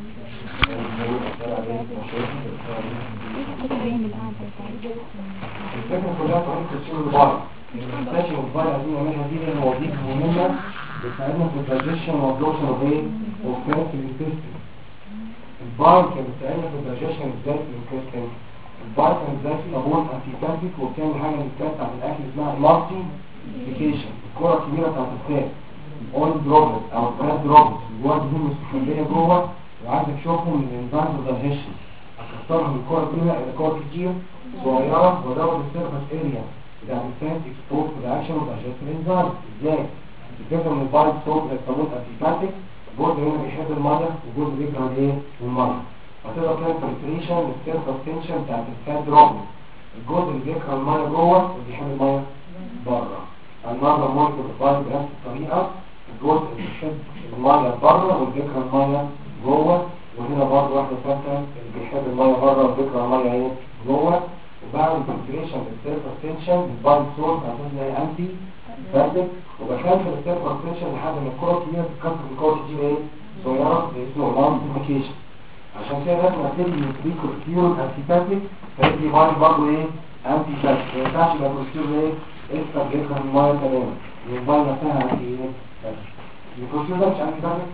الفكرة كلها في الكوليسترول البايت. المستشفى البايت عايزين نعملها دي لان وظيفة مهمة بتساعدنا في الدايجيشن والابزوربشن اوف ايه؟ اوف فات في الانتستين. البايت كان بتساعدنا في الدايجيشن ازاي في الانتستين. البايت كان ازاي في طابون انتيباتيك وبتعمل حاجة بتاعت الاكل اسمها مالتي فيكيشن. الكرة الكبيرة بتاعت الفات الاويل دروبلت او الفات دروبلت جوه دهون مستخبية جوه وعايزك تشوفهم من الانزيمز والدايجيشن. هتختارهم من الكرة الكبيرة الى كرة كتير صغيرة وزود السيرفس اريا بتاعت الفات اكسبورت رياكشن ودايجست الانزيم. ازاي؟ الفكرة من البايت صوت للطابون انتيباتيك، جزء هنا بيحب المية وجزء بيكره ايه؟ المية. هتقدر تعمل فلتريشن للسيرفس تنشن بتاعت الفات دروبلت. الجزء اللي بيكره المية جوه وبيحب المية بره. النهارده ممكن البايت بنفس الطريقة، الجزء اللي بيحب المية بره والبيكره المية جوه، وهنا برضه واحدة ثالثة اللي بيحب المية بره والبيكره المية ايه؟ جوه. وبعمل فلتريشن للسيرفس تنشن بالبايت سورس عشان تلاقي انتي فاتك، وبخلف السيرفس تنشن لحد ما الكرة الكبيرة تتكسر الكرة الكبيرة ايه؟ صغيرة اسمه لامبيفيكيشن. عشان كده لازم ابتدي من الكوليسترول انتيباتيك فيدي بايت برضه ايه؟ انتي فاتك. ما ينفعش يبقى الكوليسترول ايه؟ اكتر بيكره المية تماما. البايت نفسها انتي ايه؟ فاتك. الكوليسترول ده مش انتي فاتك؟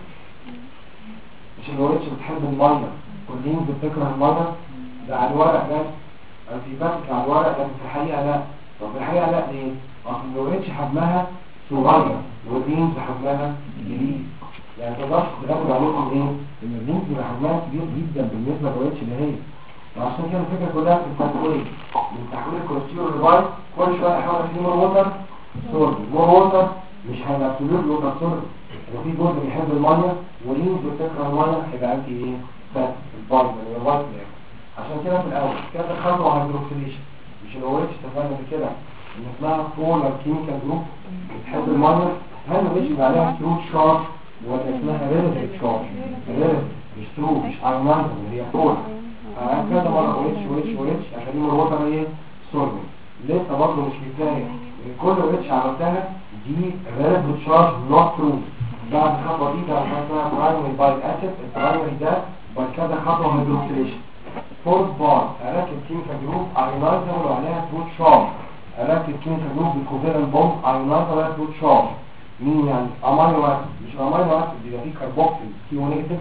مش الوريتش بتحب المية كلين بتكره المية؟ ده على الورق بس انتيباتيك على الورق، لكن في الحقيقة لا. طب في الحقيقة لا ليه؟ اصل الوريتش حجمها صغير والرينز حجمها كبير. يعني تقدرش تغلب عليكم ايه؟ ان الرينز بيبقى حجمها كبير جدا بالنسبة للوريتش اللي هي. وعشان كده الفكرة كلها في التحويل من تحويل الكوليسترول للبايت. كل شوية احاول اشيل مور ووتر سوري، مور ووتر مش هيبقى ابسولوت ووتر سوري. لو في جزء بيحب المية ورينز بتكره المية هيبقى انتي ايه؟ فات البايت يعني الوايت بلاك. عشان كده في الاول كانت الخطوه هيدروكسيليشن. مش الوريتش اتفقنا بكده ان اسمها بولار كيميكال جروب بتحب الميه. هل الوريتش يبقى عليها ترو شارج ولا اسمها ريلاتيف شارج؟ ريلاتيف مش ترو مش ايونايزر اللي هي بولار. كذا مره وريتش اخليه الوتر ايه؟ سولفنت. لسه برضه مش كفايه كل وريتش عملتها دي ريلاتيف شارج نوت ترو. بعد الخطوه دي بقى اسمها برايمري بايت اسيد. البرايمري ده بعد كده خطوه هيدروكسيليشن. فورث بار أراكب كيميكال جروب ايونايزر وعليها تروت شارج. أراكب كيميكال جروب بالكوفيرنت بوند ايونايزر وعليها تروت شارج. مين يعني؟ امينو اسيد. مش امينو اسيد بيبقى فيه كاربوكسيل كيو نيجاتيف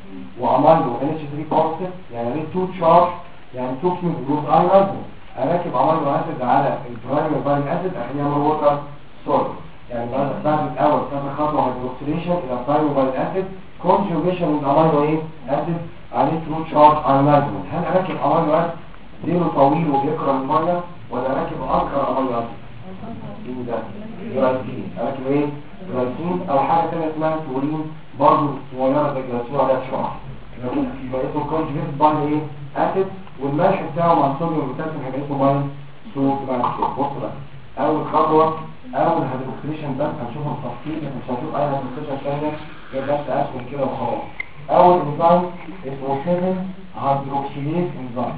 وامينو ان اتش 3 بوزيتيف، يعني ليه تروت شارج يعني تو كيميكال جروب ايونايزر. أراكب امينو اسيد على البرايمري بايت اسيد عشان يعمل ووتر سوليد. يعني بعد الاول كانت خطوه هيدروكسيليشن الى برايمري بايت اسيد كونجوجيشن من امينو ايه؟ اسيد عليه تروت شارج ايونايزمنت. هل اراكب امينو اسيد ديله طويل وبيكره الميه ولا اراكب انكر امينو اسيد؟ ايه ده؟ جلايسين. اراكب ايه؟ جلايسين او حاجه ثانيه اسمها تورين برضه صغيره زي الجلايسين عليها شعر. يبقى اسمه كونجوجيت باي ايه؟ اسيد، والملح بتاعه مع الصوديوم والبوتاسيوم هيبقى اسمه باي صوت. بعد كده بص بقى اول خطوه اول هيدروكسيليشن بس هنشوفه بالتفصيل، لكن مش هنشوف اي هيدروكسيليشن ثانيه غير بس اسهم كده وخلاص. اول انزيم اسمه 7 هيدروكسيليز انزيم.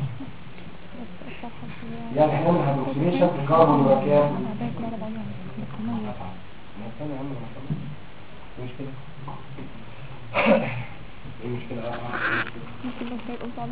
يعني احنا بنعمل هيدروكسيليشن في كربون وكام ثاني يا عم انا خلاص مشكلة ايه المشكلة ممكن بس يقول صعب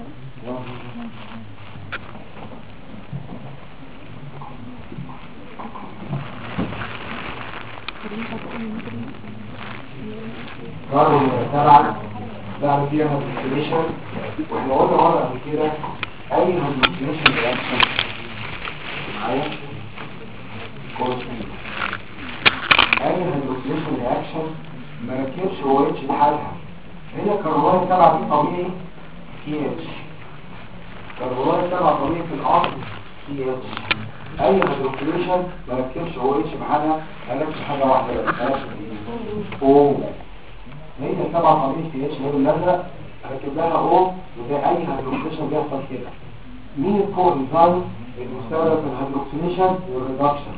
كاربون تبع بعمل فيها هيدروكسيليشن. واحنا قلنا مرة قبل كده اي هيدروكسيليشن رياكشن معايا كونستيتيوت اي هيدروكسيليشن رياكشن ما ركبش هو اتش لحالها. هنا كربون تبع دي طبيعي سي اتش، كربون تبع طبيعي في الاصل سي اتش. اي هيدروكسيليشن ما ركبش هو اتش بحالها، ما ركبش حاجه واحده بس، او هي تبع طبيعي سي اتش اللي هو الازرق ركب لها او، وده اي هيدروكسيليشن بيحصل كده. مين الكو انزيم المستخدم في الهيدروكسيليشن والريدكشن؟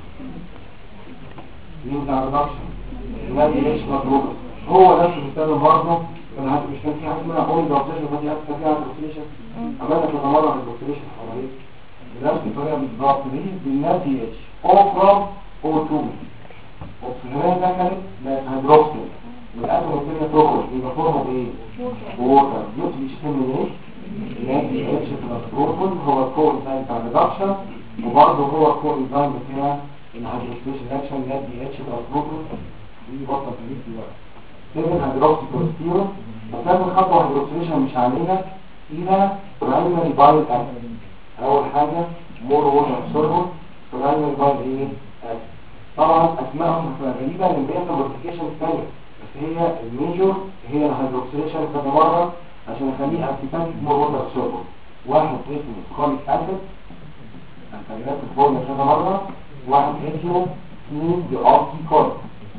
مين بتاع الريدكشن؟ النادي اتش مضروبه، هو نفسه المستخدم برضه. مش كان في حاجه اسمها اول دوبليشن فدي اكتر فيها هيدروكسيليشن، عملنا كذا مره هيدروكسيليشن حواليه بنفس الطريقه بالظبط دي بالنادي اتش او فروم او 2 اكسجين دخلت بقت هيدروكسيل والاتوم الثانيه تخرج يبقى فورمه ايه؟ ووتر. يطلع يشتم من ايه؟ نادي اتش بلس بروتون هو الكو انزيم بتاع الريدكشن، وبرضه هو الكو انزيم بتاع الهيدروكسيليشن رياكشن نادي اتش بلس بروتون. دي بطل تاريخ دلوقتي 7 هيدروكسي كوليسترول. وكانت خطوه هيدروكسيليشن مش علينا الى برايمري بايل اكسيد. اول حاجه مور ووتر ابسوربر برايمري بايل ايه اكسيد. طبعا اسمائهم هتبقى غريبه لان بيحصل موديفيكيشن ثانيه، بس هي الميجور هي الهيدروكسيليشن كذا مره عشان اخليه انتيباتيك مور ووتر ابسوربر. واحد اسمه كوليك اسيد هنخليها في الفورم كذا مره، واحد اسمه مين دي اوكي كوليك.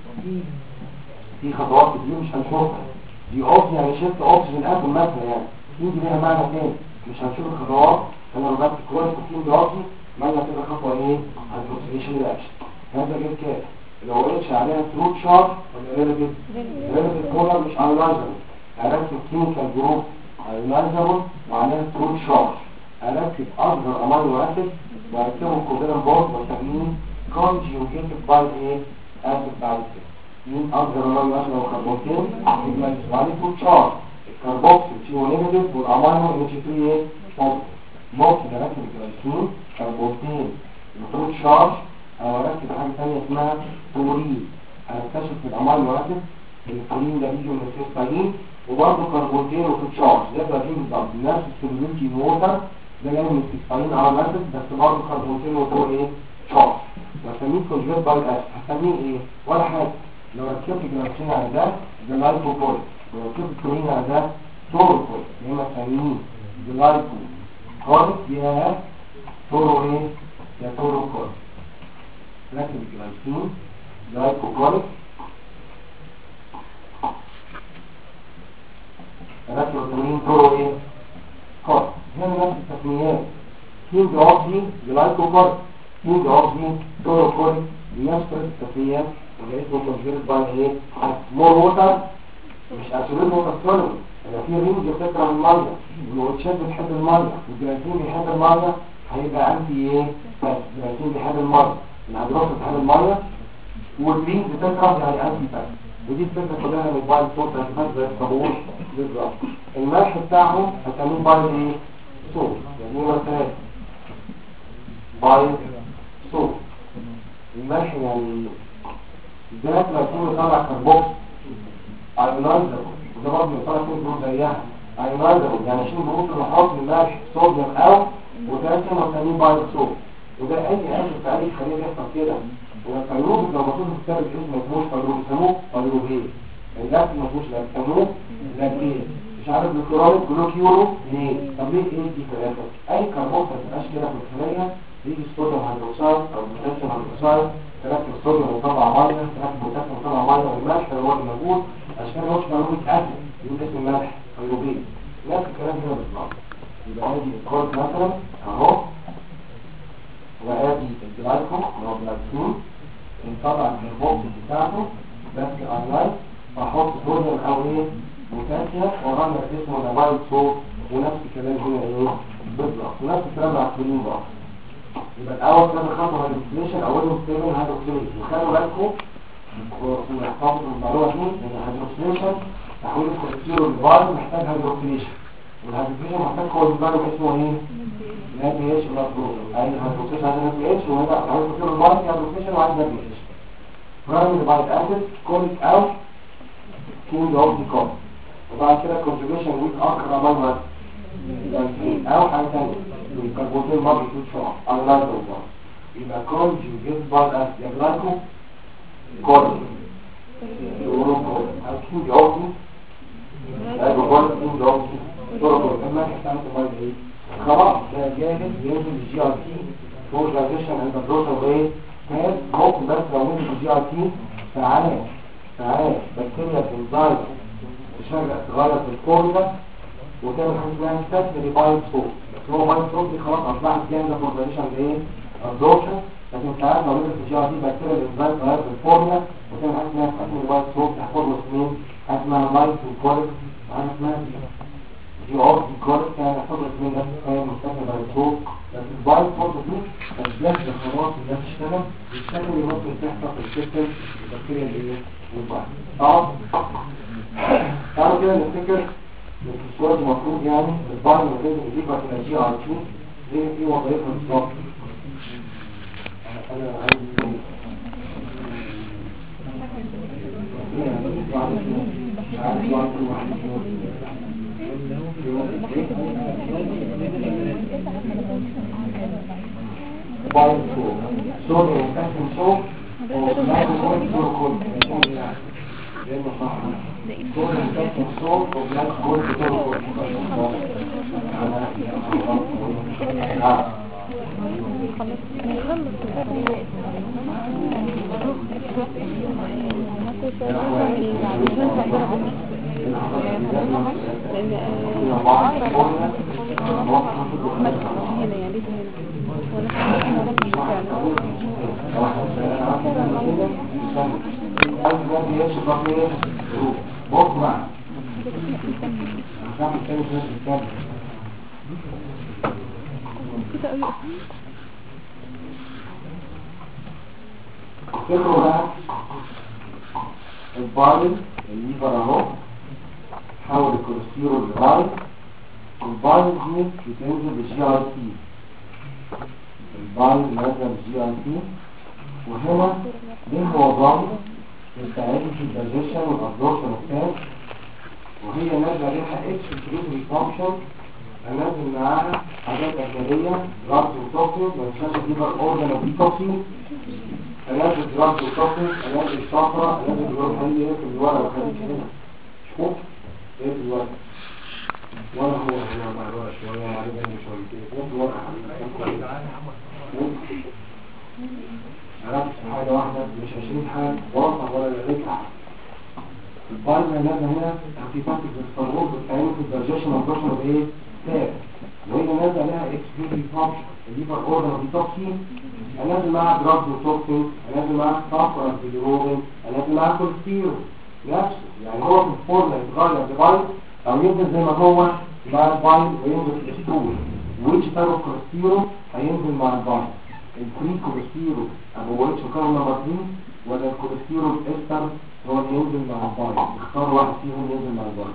في خطوات كتير مش هنشوفها. دي اوكسي يعني شفت اوكسجين اتوم مثلا، يعني دي ليها معنى تاني مش هنشوف الخطوات. انا لو جبت كويس كتير دي اوكسي معنى كده خطوه ايه؟ هيدروكسيليشن رياكشن. هذا غير كده لو قلتش عليها تروت شارج ولا ريلاتيف بولار مش ايونايزر، هركب كيميكال جروب ايونايزر وعليها تروت شارج، هركب اصغر امينو اسيد واركبهم كوفالنت بوند واسميه كونجيوجيتد باي ايه؟ اسيد بعد كده. مين اصغر امينو اسيد او كربونتين يبقى عليه تروت شارج، الكربوكسيل سي او نيجاتيف والامينو اتش 3 ايه؟ بوزيتيف. ممكن اركب الجلايسين كربونتين بتروت شارج، او اركب حاجه ثانيه اسمها تورين. هنكتشف في الامينو اسيد التورين ده بيجي من السيستاين وبرضه كربونتين وتروت شارج يبقى فيه بالظبط نفس السوليبيليتي ووتر ده جاي من السيستاين على الاسيد بس برضه كربونتين وتروت ايه؟ شارج. واسميه كونجوجيت باي اسيد. هسميه ايه؟ ولا حاجه. لو ركبت جلايسين على ده جلايكوكوليك، لو ركبت تورين على ده توركوليك، يا اما اسميه جلايكوكوليك يا تورو ايه؟ يا توركوليك. ركب الجلايسين جلايكوكوليك، ركب التورين تورو ايه؟ كوليك. هنا نفس التسميات كين جوابي جلايكوكوليك، كين جوابي توركوليك، بنفس التسميات اللي اسمه كونجوجيت باي ايه؟ مور ووتر مش اسولين ووتر سوليد. انا في رينج بتكره الميه والوتشات بتحب الميه والجلايسين بيحب الميه، هيبقى انتي ايه؟ بس الجلايسين بيحب الميه، الهيدروكسيد بيحب الميه، والرينج بتكره يعني انتي بس. ودي الفكره كلها من البايل صوت هتفاز زي الصابون بالظبط. الملح بتاعهم هسميه بايل ايه؟ صوت. يعني ايه مثلا بايل صوت؟ الملح يعني الجلاس لما يكون يطلع كربوكس ايونايزر، وده برضه يطلع فيه جروب زيها ايونايزر، يعني شيل جروب نحط من الملح صوديوم او بوتاسيوم وثانيين بايل صوت. وده اي اسيد في اي خليه بيحصل كده. والفيروب لو مطلوب في كتاب الاسم ما اسموش فيروب، يسموه فيروبين. الناس ما اسموش لا يسموه لاكتين. مش عارف الكلوريد جلوكيورو ليه؟ طب ليه ايه دي في الاخر؟ اي كربون ما تبقاش كده في الخليه، يجي الصوديوم هيدروكسيد او البوتاسيوم هيدروكسيد، تركب الصوديوم ويطلع ميه، تركب البوتاسيوم ويطلع ميه، والملح اللي هو موجود عشان ما هوش فيروبيك اسيد يقول اسم الملح فيروبين. نفس الكلام هنا بالظبط. يبقى ادي الكورد مثلا اهو، وادي الجلايكو اللي هو جلايكين انطبع الكربوكسيل بتاعته بس اونلاين، واحط صوديوم او ايه؟ بوتاسيوم وغير اسمه نبايل صوت. ونفس الكلام هنا ايه؟ بالظبط. ونفس الكلام مع الكلين بقى. يبقى الاول كده خطوه هيدروكسيليشن، اولهم ستيبل هيدروكسيليشن. وخلوا بالكم ويحتفظ المعلومة دي ان الهيدروكسيليشن تحويل الكوليسترول للبايل محتاج هيدروكسيليشن، والهيدروكسيليشن محتاج كوليسترول اسمه ايه؟ لا بي اتش ولا برو، عايز هيدروكسيليشن عايز لا بي اتش، وهنا عايز الكوليسترول للبايل هيدروكسيليشن وعايز لا بي اتش. برايمري بايل اسيد كوليك او كينج اوف دي كول، وبعد كده كونجوجيشن ويز اخر امينو اسيد او حاجه ثانيه الكربوتين برضه يكون شعر او لا توصل، يبقى كونجوجيت بايل اسيد يا جلايكو كوليك يوروكول هتكون جوابي ايوه كوليك جوابي يوروكول اما هتعمل المايل ايه خلاص ده جاهز ينزل الجي ار تي فور جايزيشن عند البروتين ايه كان ممكن بس لو نزل الجي ار تي ساعات بكتيريا في الانزايم تغير في الفورمولا وتعمل حاجه اسمها ستاتيك بايل صوت، بس هو بايل صوت دي خلاص اصبحت جامده فور جايزيشن ايه ابزوربشن، لكن ساعات لو نزل في الجي ار تي بكتيريا الانزايم تغير في الفورمولا وتعمل حاجه اسمها ستاتيك بايل صوت تحفظ اسمين، حاجه اسمها لايت وكوليك وحاجه اسمها دي اوف دي كوليك يعني تحفظ اسمين نفس الكلام ستاتيك بايل صوت، بس البايل صوت دي مش بس خلاص الناس تشتغل الشكل اللي ممكن تحصل في السيستم البكتيريا اللي والبايل. تعالوا كده نفتكر الصورة المفروض يعني البايل لازم يجيبها في الجي ار تي زي في وظيفة بالظبط. انا عايز بايل صوت يستخدم صوت ولا يكون كل زي ما صح كل يستخدم صوت ولا يكون كل فكروا بقى البايل الليفر اهو حول الكوليسترول للبايل، البايل دي بتنزل بالجي ار تي، البايل نازله بالجي ار تي، وهنا ليه وظائف بتساعد في الدايجيشن والابزوربشن الثاني، وهي نازله لها اكسكلوزيف فانكشن انزل معاها حاجات اجنبيه رابط وتوكسين وانشاء الليفر اورجان وديتوكسين، انزل رابط وتوكسين، انزل الصفرة، انزل الجروب حقيقي ايه في الورق وخليك هنا شوف ايه في الورق ولا هو مع الورق شويه عليه بني شويتين ايه في الورق حبيبي عرفت حاجه واحده مش 20 حاجه واضحه ولا ركعه. البايل نازله هنا اختفاء الفرغوط بتعمل في الدايجيشن والابزوربشن بايه تاب، وهي نازله لها اكسكلوزيف فانكشن الليفر اورجان ديتوكسين، انزل معاها دراجز وتوكسين، انزل معاها صفرة بالروبين، انزل معاها كوليسترول نفسه، يعني هو في الفورمولا يتغير ببايل او ينزل زي ما هو مع البايل وينزل في الستول، ويتش تارو كوليسترول هينزل مع البايل الفري كوليسترول ابو ويتش وكارو نمبر 2 ولا الكوليسترول استر هو اللي ينزل مع البايل، اختار واحد فيهم ينزل مع البايل.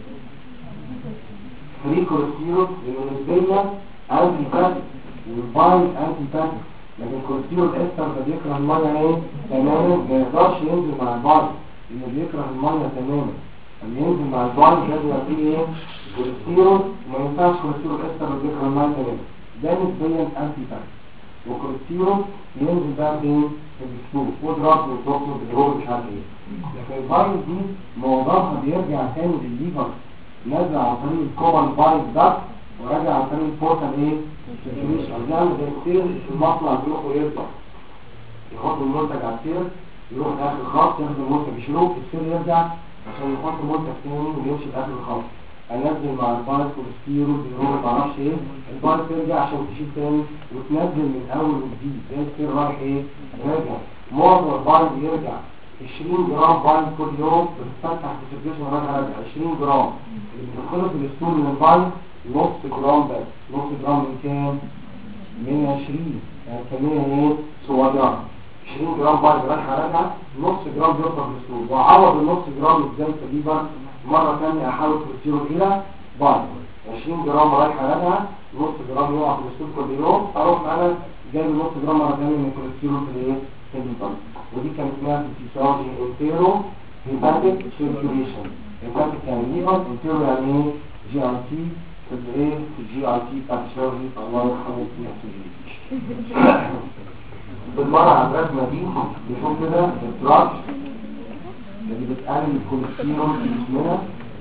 فري كوليسترول لانه نسبيا انتي باتيك والبايل انتي باتيك، لكن الكوليسترول استر ده بيكره الميه ايه تماما ما يقدرش ينزل مع البايل لانه بيكره الميه تماما، اللي ينزل مع البايل لازم يبقى فيه ايه كوليسترول، وما ينفعش كوليسترول استر اللي بيكره الميه تماما ده نسبيا انتي باتيك، وكوليسترول ينزل بقى فين في الستول ودراج والدكتور بالروب مش عارف ايه، لكن البايل دي موضوعها بيرجع تاني للليفر نازل عن طريق الكوبان بايل ده وراجع عن طريق البورتال ايه مش عايزين زي السير في المصنع بيروح ويرجع يحط المنتج على السير يروح لاخر الخط ياخد المنتج يشيلوه السير يرجع عشان يحط منتج تاني ويمشي لاخر الخط، انزل مع البايل كوليسترول بالروب معرفش ايه البايل ترجع عشان تشيل تاني وتنزل من اول وجديد زي السير رايح ايه راجع، معظم البايل بيرجع 20 جرام بايل كل يوم بتفتح في السيركيشن راجع 20 جرام اللي بتدخله في الستول من البايل نص جرام بس، نص جرام من كام؟ من 20 يعني كمية ايه؟ صغيرة 20 جرام بايل راجعة نص جرام بيوصل للسوق، وأعوض النص جرام ازاي تقريبا مرة ثانية أحاول كوليسترول إلى بايظ. 20 جرام رايحة لها، نص جرام يقع في السوق كل يوم، أروح أنا جايب نص جرام مرة ثانية من الكوليسترول في الإيه؟ في البايظ. ودي كانت اسمها في الفسيولوجي انتيرو هيباتيك سيركيوليشن. هيباتيك يعني ليفر، انتيرو يعني ايه؟ جي اي تي في الايه؟ في الجي اي تي بتاع الفسيولوجي. الله يرحمه فيها. بالمرة على الرسمة دي نشوف كده الدراج اللي بتقلل الكوليسترول في جسمنا.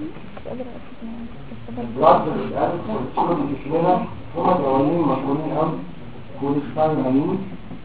الدراج اللي بتقلل الكوليسترول في جسمنا هما دوايين مشهورين قوي، كوليسترول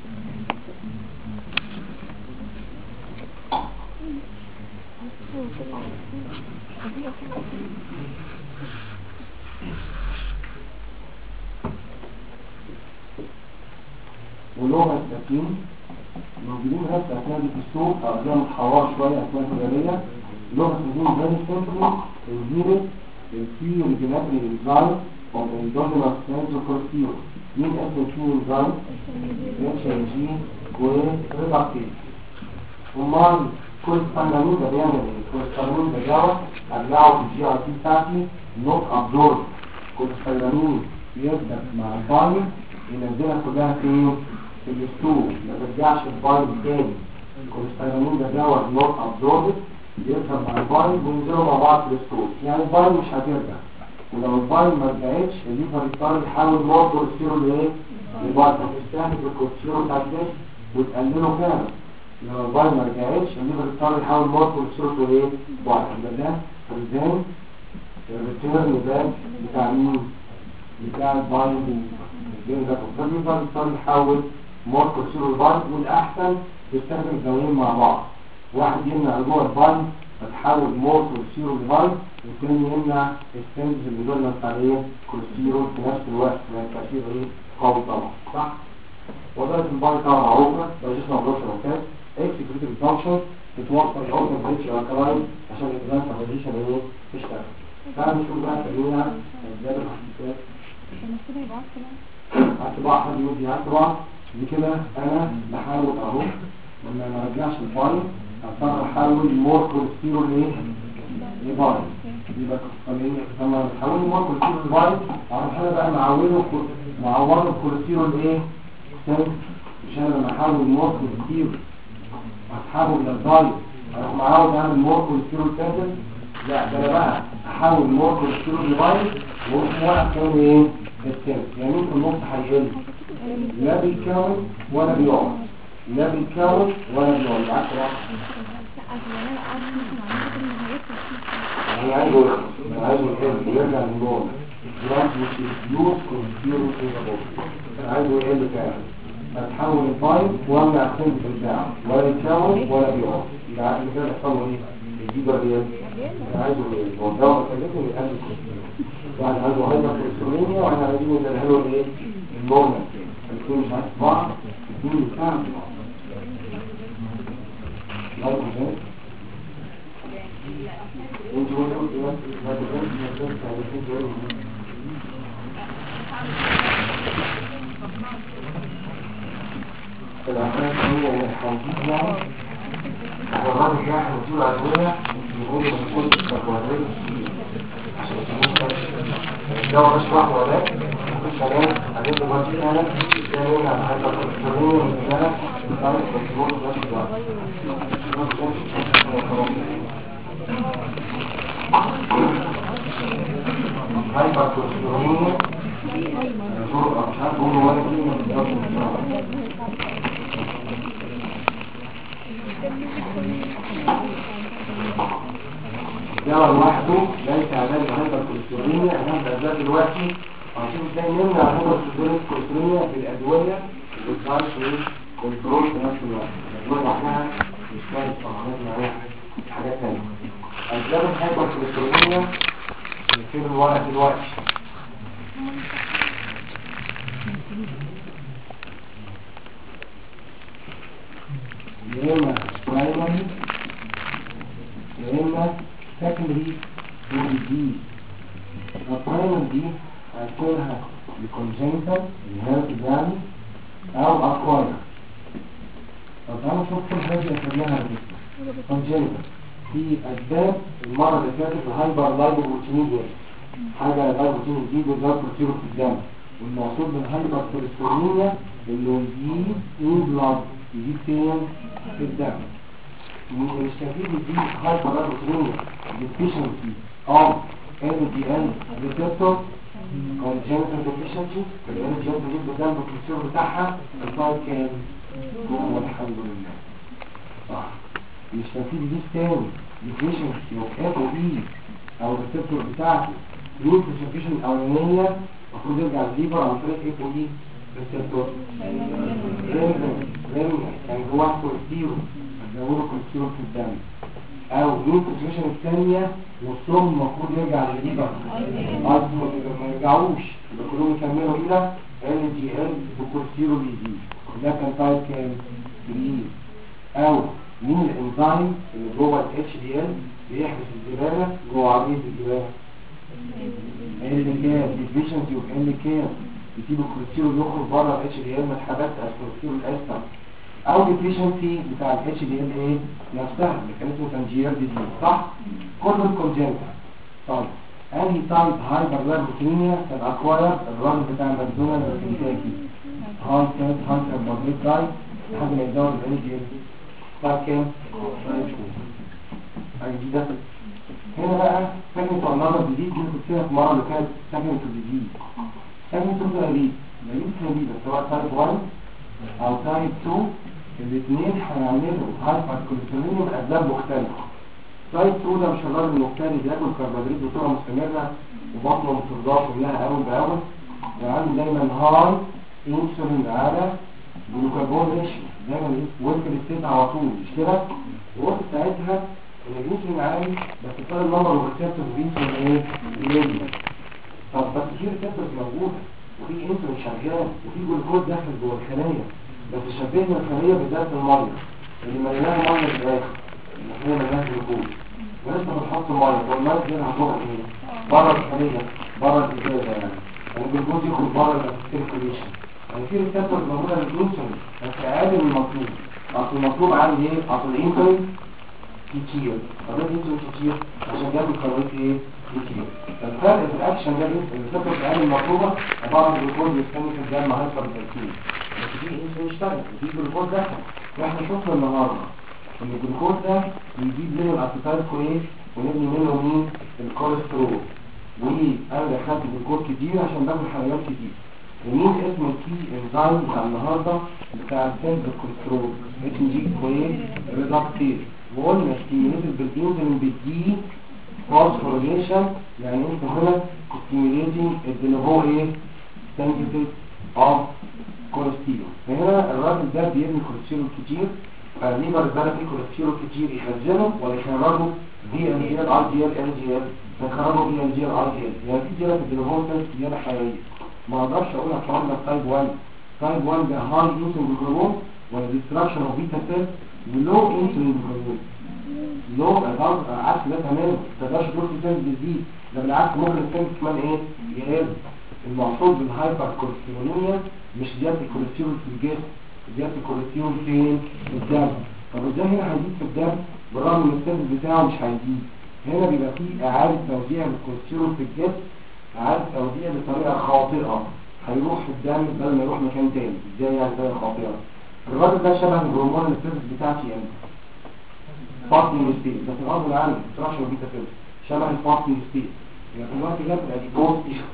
ولغة التكين موجودين هنا في أثناء دي في السوق أو أثناء متحورة شوية أثناء التجارية. لغة التكين very simply inhibit the key regulatory enzyme of the endogenous centrocholesterol. مين اسم key enzyme؟ HAG reductase. ومال كوليسترول ده بيعمل ايه؟ كوليسترول ده دواء أبلعه في الجي ار تي بتاعتي not absorbed. كوليسترول يبدأ مع البايل ينزلها كلها فين؟ في الستول، ما ترجعش البايل تاني. الكوليسترول ده دواء نوت ابزوربد يركب مع البايل وينزلوا مع بعض في الستول، يعني البايل مش هترجع. ولو البايل ما رجعتش الليفر يضطر يحول مور كوليسترول لايه؟ لبايل، هتستهلك الكوليسترول بتاع الجسم وتقلله فعلا. لو البايل ما رجعتش الليفر يضطر يحول مور كوليسترول لايه؟ بايل. يبقى ده الريزان الريتيرن باك بتاع مين؟ بتاع البايل ده فالليفر يضطر يحول مور كوليسترول بايل. والاحسن تستخدم الدوايين مع بعض، واحد يمنع رجوع البايل فتحول مور كوليسترول بايل، والثاني يمنع السنتز اللي دول بتاع ايه؟ كوليسترول في نفس الوقت، ما التأثير ايه؟ قوي طبعا، صح؟ وظيفة البايل طبعا معروفة، دايجيشن بلوكر وكاس اكسكريتيف فانكشن بتوصل الاورجن بريتش الكلاين عشان الانزيم دايجيشن ايه؟ تشتغل. تعالوا نشوف بقى تقريبا ازاي الحساسات هتبقى حد يودي هتبقى دي كده. انا بحاول اهو لما ما رجعش البايل هضطر احول مور كوليسترول ايه؟ لبايل. يبقى لما بحول مور كوليسترول لبايل اروح انا بقى معوضه الكوليسترول ايه؟ سنت. مش انا لما احول مور كوليسترول هتحول للبايل اروح معوض اعمل مور كوليسترول سنت. لا ده انا بقى احول مور كوليسترول لبايل واروح واقف كمان ايه؟ السنت. يعني ممكن النص هيقل، لا بيتكون ولا بيقع، لا بيتكون ولا بيقع. العكس يعني عايزه يقل يرجع للنور. دلوقتي مش يوز كوليسترول كده، عايزه يقل فعلا فتحول البايل وامنع السنت بتاعه ولا يتكون ولا بيقع. يبقى كده يحصل له ايه؟ الجيبه ديت عايزه ايه؟ هو الدواء كلمه يقلل الكوليسترول، يعني عنده هايبر كوليستروليميا واحنا عايزين نديله ايه؟ النورمال. الاثنين مش عارف بعض، الاثنين بتاعهم الأحيان هي الحوضية والرد جاح وطول عدوية يقول من كل الكربوهيدرات عشان تنوصل الجو مش واحد ولاك ممكن كلام عدد الوجه أنا جايين على حاجة الكربوهيدرات من ذلك بطريق الكربوهيدرات نفس الوقت هايبر كوليستروليميا جرأة مش عارف أقول ولا كلمة من الجو الدواء لوحده ليس علاج الهايبر كوليستروليميا. هنبدأ ده دلوقتي عشان ازاي نمنع الهايبر كوليستروليميا بالأدوية والدارك كنترول في نفس الوقت. الأدوية لوحدها مش كويس طبعا، لازم عليها حاجات تانية. أسباب الهايبر كوليستروليميا نكتب الورق دلوقتي. يا إما برايمري يا إما سكندري دي. البرايمري دي هتكونها الكونجنتال الهيرت يعني أو أكواير. طب تعالوا نشوف كل حاجة أخدناها بالنسبة كونجنتال. في اسباب المره اللي فاتت الهايبر لايبوبروتينيميا، حاجه لايبوبروتين جديد وزاد بروتين في الدم، والمقصود بالهايبر كوليسترولينيا اللي يزيد ان بلاد، يزيد فين؟ في الدم. والمستفيد دي هايبر لايبوبروتينيميا ديفيشنسي اوف LDL ريسبتور كونجنتال ديفيشنسي. الانرجي دي بالدم الكوليسترول بتاعها الفايت كام؟ والحمد لله صح. المستفيد دي تاني ديفيشنسي اوف FOE او الريسبتور بتاعته نيوت ديفيشن الاولانيه المفروض يرجع الليفر عن طريق FOE ريسبتور ريمنا كان جواه كوليسترول بيزودوا كوليسترول في الدم، او نيوت ديفيشن الثانيه والصوم المفروض يرجع للليفر ما يرجعوش يبقى كلهم يكملوا الى LDL وكوليسترول يزيد. ده كان تايب كام؟ 3. او مين الانزيم اللي جوه HDL بيحبس الزباله جوه عضله الزباله؟ LCAM deficiency of LCAM يسيب الكوليسترول يخرج بره HDL ما اتحبسش الكوليسترول الاسفل، او deficiency بتاع HDL ايه نفسها ميكانيزم تنجير ديزيز صح؟ كل الكونجنتال. طيب انهي تايب هايبر لايبوبروتينيميا كان اكواير الراجل بتاع ماكدونالدز وكنتاكي هاي كانت هاي كاربوهيدرات دايت لحد ما يتزود الانرجي بعد كام؟ جديدة. هنا بقى سكنت النظر جديد دي كنت فيها في المرة اللي كانت سكنت الجديد. سكنت الجديد مليون جديدة سواء تايب 1 او تايب 2 الاثنين هيعملوا هايبر كوليسترولينيا بأسباب مختلفة. تايب 2 ده مش الراجل المختلف بياكل كربوهيدرات بصورة مستمرة وبطنه ما بترضاش منها أول بأول، يعني دايما هاي انسولين على جلوكاجون ريشيو دايما ويلكم الستيت على طول مش كده؟ وقت ساعتها ان الانسولين عالي بس صار النمبر والريسبتور بينسولين ايه؟ يقل. طب بس في ريسبتورز موجوده وفي انسولين شغال وفي جلوكوز داخل جوه الخلايا، بس شبهنا الخليه بذات الميه اللي مليانه ميه في الاخر اللي هي مليانه جلوكوز ولسه بنحط ميه والميه دي هتروح ايه؟ بره الخليه بره الازازه يعني الجلوكوز يخرج بره السيركيوليشن. يعني في ريسبتورز موجوده للانسولين بس اقل من المطلوب. اصل المطلوب عندي ايه؟ اصل الانسولين كتير. طب الانسولين كتير عشان جاب الكربوهيدرات ايه؟ كتير. فالفرق في الاكشن ده الريسبتورز اقل من المطلوبه عباره عن جلوكوز بيستني في الدم هيحصل تركيز بس في انسولين اشتغل وفي جلوكوز دخل. واحنا شفنا النهارده ان الجلوكوز ده بيجيب لنا الابيتايت كويس ونبني منه مين؟ الكوليسترول. وانا دخلت جلوكوز كتير عشان باكل حلويات كتير. ومين اسم الكي انزيم بتاع النهارده بتاع السيلز الكوليسترول HG كويس ريدكتيز. وقلنا ستيميوليتد بالانزيم بتجي فوسفوريليشن يعني انت هنا ستيميوليتنج اللي هو ايه؟ سنتيز اوف كوليسترول. فهنا الراجل ده بيبني كوليسترول كتير فالليفر ده فيه كوليسترول كتير يخزنه ولا يخرجه VLDL RDL LDL يخرجه VLDL RDL. يعني في زياده في الجلوكوز زياده حقيقيه. ما اقدرش اقول لك الكلام ده تايب 1. تايب 1 ده هاي انسولين جلوكوز ولا ديستراكشن اوف بيتا سيل ولو انسولين جلوكوز لو عكس ده تماما. ما تقدرش تقول في سيل بيزيد ده بالعكس ممكن السيل كمان ايه؟ يقل. المقصود بالهايبر كوليسترولينيا مش زياده الكوليسترول في الجسم، زياده الكوليسترول فين؟ في الدم. طب ازاي هنا هيزيد في الدم بالرغم ان السيل بتاعه مش هيزيد؟ هنا بيبقى فيه اعاده توزيع للكوليسترول في الجسم، اعاده توزيع بطريقه خاطئه هيروح في الدم بدل ما يروح مكان تاني. ازاي يعني طريقه خاطئه؟ الراجل ده شبه الهرمون الستيرس بتاعتي يعني فاستنج ستيت بس الارض العالي بترشح بيتا سيل شبه الفاستنج ستيت. يعني دلوقتي ده الاديبوز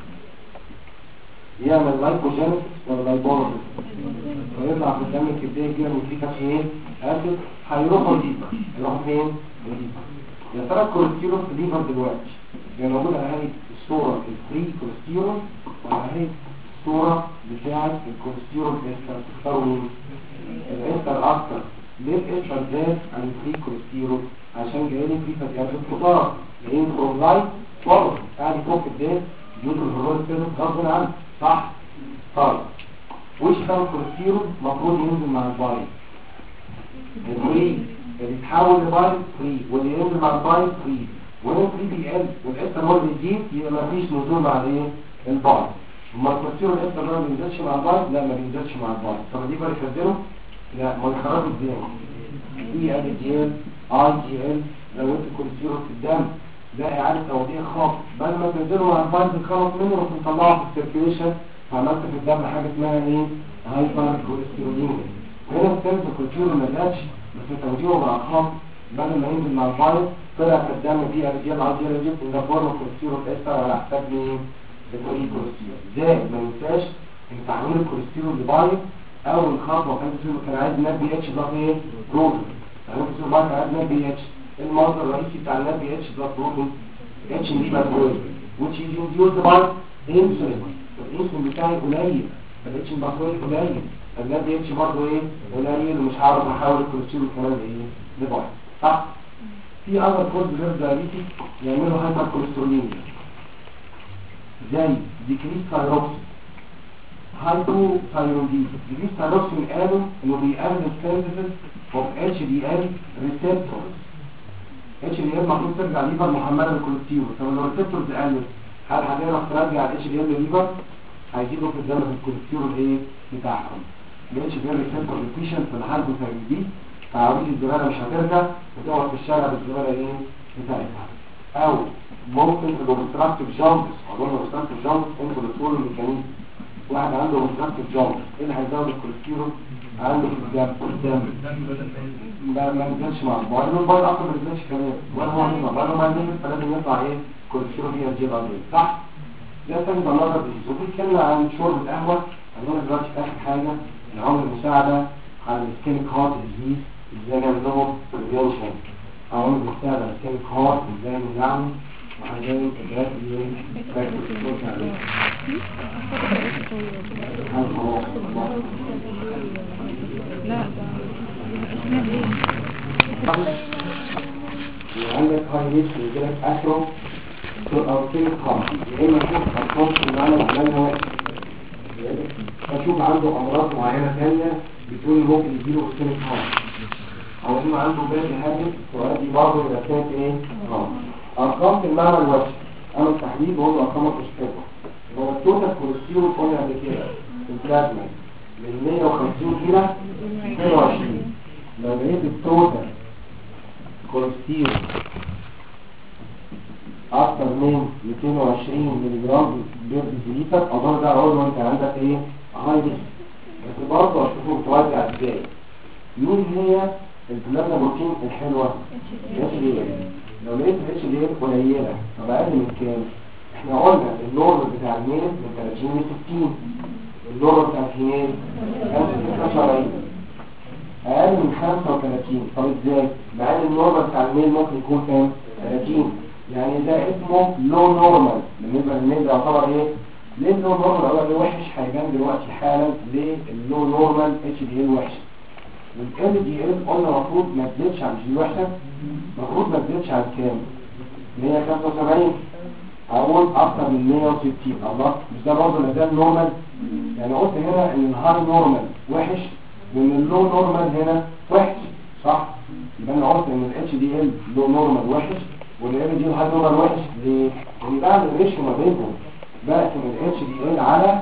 يعمل لايبوجينيسيس ولا لايبوليسيس ويطلع في الدم الكبديه كده والفيكا ايه؟ اسيد هيروحوا الليفر. يروحوا فين؟ الليفر. يا ترى الكوليسترول في الليفر دلوقتي يعني موجود على هذه الصوره الفري كوليسترول وعلى هذه الصوره بتاعه الكوليسترول الاستر. تختاروا مين؟ الاستر اكتر. ليه الاستر زاد عن الفري كوليسترول؟ عشان جايلي فري فاتي اسيد كتار لان برولايت فرض قاعد يفك الدم يوتر الهرمون السيرس غصب عنه صح؟ طيب وش كان الكوليسترول المفروض ينزل مع البايل الفري اللي يتحول لبايل فري واللي ينزل مع البايل فري وهنا فري بيقل والاستر هو اللي يزيد يبقى ما فيش نزول مع الايه؟ البايل. اما الكوليسترول الاستر ما بينزلش مع البايل لا ما بينزلش مع البايل. طب دي بقى يخزنه؟ لا ما يخرجوا ازاي؟ في LDL IGL زودت الكوليسترول في الدم، ده اعاده توضيح خاطئ، بدل ما تنزله مع الفايز تخلص منه وتطلعه في السيركيوليشن، فعملت في الدم حاجه اسمها ايه؟ هايبر كوليسترولينيا. هنا السيلز الكوليسترول ما زادش بس توزيعه بقى خاطئ، بدل ما ينزل مع الفايز طلع في الدم فيه ارجيال ايديولوجي ان فورم كوليسترول اكسترا على حساب مين؟ الكوليسترول. زائد ما ننساش ان تحويل الكوليسترول لبايض اول خطوه كان عايز ناب بي اتش بلس ايه؟ بروتين. يعني الكوليسترول بايض عايز ناب بي اتش، المصدر الرئيسي بتاع الناب بي اتش بلس بروتين اتش دي ماتوريز which is induced by insulin. الانسولين بتاعي قليل، الاتش ماتوريز قليل، الناب بي اتش برضه ايه؟ قليل، ومش هعرف احول الكوليسترول كمان لايه؟ لبايض. صح؟ في اول كورس غير دايابيتي يعملوا هايبر كوليسترولينيا زي ديكريس ثايروكسين، هايبو ثايرويديز. ديكريس ثايروكسين قالوا انه بيقلل السينثيسيس اوف اتش دي ال ريسبتورز. اتش دي ال المفروض ترجع ليفر محمله بالكوليسترول، طب لو الريسبتورز قلت هل هتعرف ترجع الاتش دي ال لليفر؟ هيجيبوا في الدم في الكوليسترول ايه بتاعهم. الاتش دي ال ريسبتور ديفيشنت في الهايبو ثايرويديز، تعويض الزباله مش هترجع وتقعد في الشارع بالزباله ايه بتاعتها. او ممكن الاوبستراكتيف جامبس، اقول الاوبستراكتيف جامبس انتوا بتقولوا الميكانيزم. واحد عنده اوبستراكتيف جامبس ايه اللي هيزود الكوليسترول عنده في الدم؟ ما نزلش مع البايض، والبايض اصلا ما نزلش كمان ولا هو نزل ولا ما نزل، فلازم يطلع ايه؟ كوليسترول هي الجيل عليه. صح؟ ده ثاني بنظر ديزيز. وفي كلمه عن شرب القهوه هنقول دلوقتي في اخر حاجه العمر المساعده على السكين هارت ديزيز، ازاي نعمل لهم بريفنشن. عوامل بتساعد على السكين هارت ازاي نمنعهم وحاجات الادراك اللي بتكتب عليها. لا عندك هاي ريسك يجيلك اثرو او سكين هارت، يا اما اشوف اشخاص اللي عملها واحد اشوف عنده امراض معينه ثانيه بتقول ممكن يجيله سكين هارت، او انه عنده باقي هابت وادي برضه الى كانت ايه؟ ارقام في المعنى الوحش. انا التحليل بقول ارقام مش حلوه. هو التوتال كوليسترول قلنا قبل كده في البلازما من 150 الى 22. لو لقيت التوتال كوليسترول اكثر من 220 ملي جرام بير ديزيليتر اظن ده اقول له انت عندك ايه؟ هاي ريسك. بس برضه اشوفه متوزع ازاي. مين هي البلازما بروتين الحلوه؟ اتش دي ال. لو لقيت الاتش دي ال قليله طب اقل من كام؟ احنا قلنا النورمال بتاع الميل من 30 ل 60، النورمال بتاع الفيميل 75، اقل من 35. طب ازاي؟ مع ان النورمال بتاع الميل ممكن يكون كام؟ 30. يعني ده اسمه لو نورمال بالنسبه للميل. ده يعتبر ايه؟ ليه اللو نورمال اول وحش؟ هيبان دلوقتي حالا ليه اللو نورمال اتش دي ال وحش. والال دي ال قلنا المفروض ما تزيدش عن دي وحشه، المفروض ما تزيدش عن كام؟ 175. اقول اكتر من 160. الله، مش ده برضه اللي ده النورمال؟ يعني قلت هنا ان الهاي نورمال وحش وان اللو نورمال هنا وحش، صح؟ يبقى انا قلت ان الاتش دي ال لو نورمال وحش والال دي الهاي نورمال وحش. ليه؟ لان بعمل ريشيو ما بينهم، بقسم الاتش دي ال على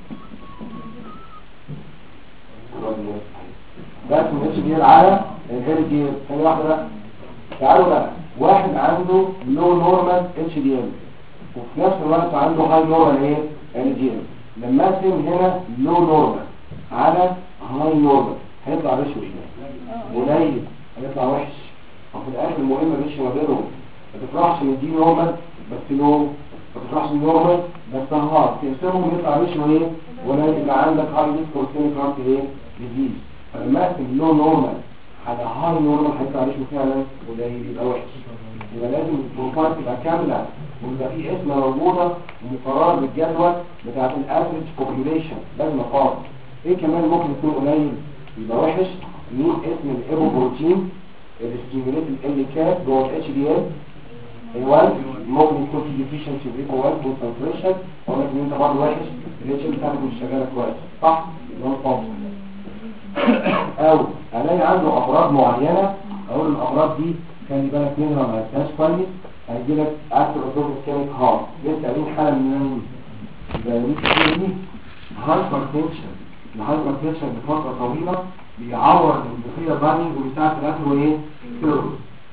بقسم الاتش دي ال على ال دي ال. ثاني واحده بقى، تعالوا بقى، واحد عنده لو نورمال اتش دي ال وفي نفس الوقت عنده هاي نورمال ايه؟ ال دي ال. لما اقسم هنا لو نورمال على هاي نورمال هيطلع ريشيو ايه؟ قليل، هيطلع وحش. وفي الاخر المهم الريشيو ما بينهم. ما تفرحش ان دي نورمال بس لو، ما تفرحش ان نورمال بس هارد، تقسمهم يطلع ريشيو ايه؟ قليل. يبقى عندك هاي ريسك وسكين هارت ايه؟ ديزيز. فلما اقسم لو نورمال على هاي نورمال هيطلع ريشيو فعلا قليل، يبقى وحش. يبقى لازم البروفايل تبقى كامله ويبقى في اسم موجوده ومقرر بالجدول بتاعت الافريج بوبيوليشن لازم اقارن. ايه كمان ممكن يكون قليل يبقى وحش؟ مين اسم الايبوبروتين اللي ستيموليت ال كاب جوه الاتش دي ال؟ الوان ممكن يكون في ديفيشنسي في ايبو 1 كونسنتريشن، ولكن انت برضه وحش الاتش دي بتاعتك مش شغاله كويس، صح؟ نون فانكشن. او الاقي عنده امراض معينه اقول الامراض دي خلي بالك منها ما تبقاش كويس، هيجي لك اثيروتوبيك كيميك هارت. لسه قايلين حاله من دي هايبر تنشن. الهايبر تنشن بفتره طويله بيعور الانتفاخيه باني وبيساعد في الاثرو ايه؟ سيروس.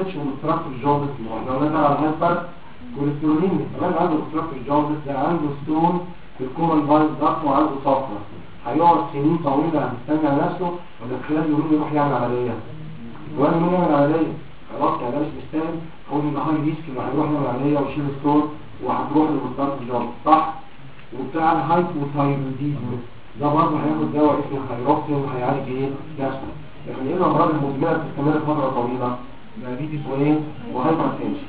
تاخدش من obstructive jaundice لوحده. لو نزل على الهايبر كوليستروليميا كمان عنده obstructive jaundice، ده عنده ستون في الكومن بايل داكت وعنده صفرة، هيقعد سنين طويلة هيستنى على نفسه ولا خلال يومين يروح يعمل عملية؟ ولا يومين يعمل عملية خلاص، يعني ده مش مستاهل. هو ان هاي ريسك انه هيروح يعمل عملية ويشيل ستون وهتروح للobstructive jaundice صح؟ وبتاع الهايبوثايروديزم ده برضه هياخد دواء اسمه هيروكسين وهيعالج ايه؟ نفسه. لكن ايه الامراض المزمنه بتستمر فتره طويله؟ دايابيتس وايه؟ وهايبرتنشن.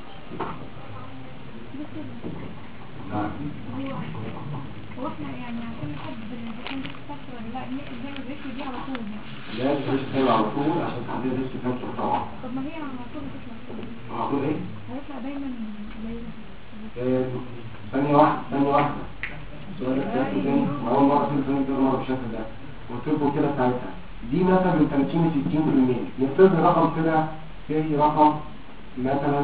هو احنا يعني عشان نحب البيكون فاكتور ولا لا زي الريسك دي على طول يعني؟ لا الريسك ده على طول عشان تحدد الريسك فاكتور طبعا. طب ما هي على طول بتطلع على طول ايه؟ هيطلع دايما قليله. ثانيه واحده السؤال الثاني تاني اول مره في الفيلم ده مره بالشكل ده وتكتبوا كده ساعتها دي مثلا من 30 ل 60%. يفترض رقم كده في رقم مثلا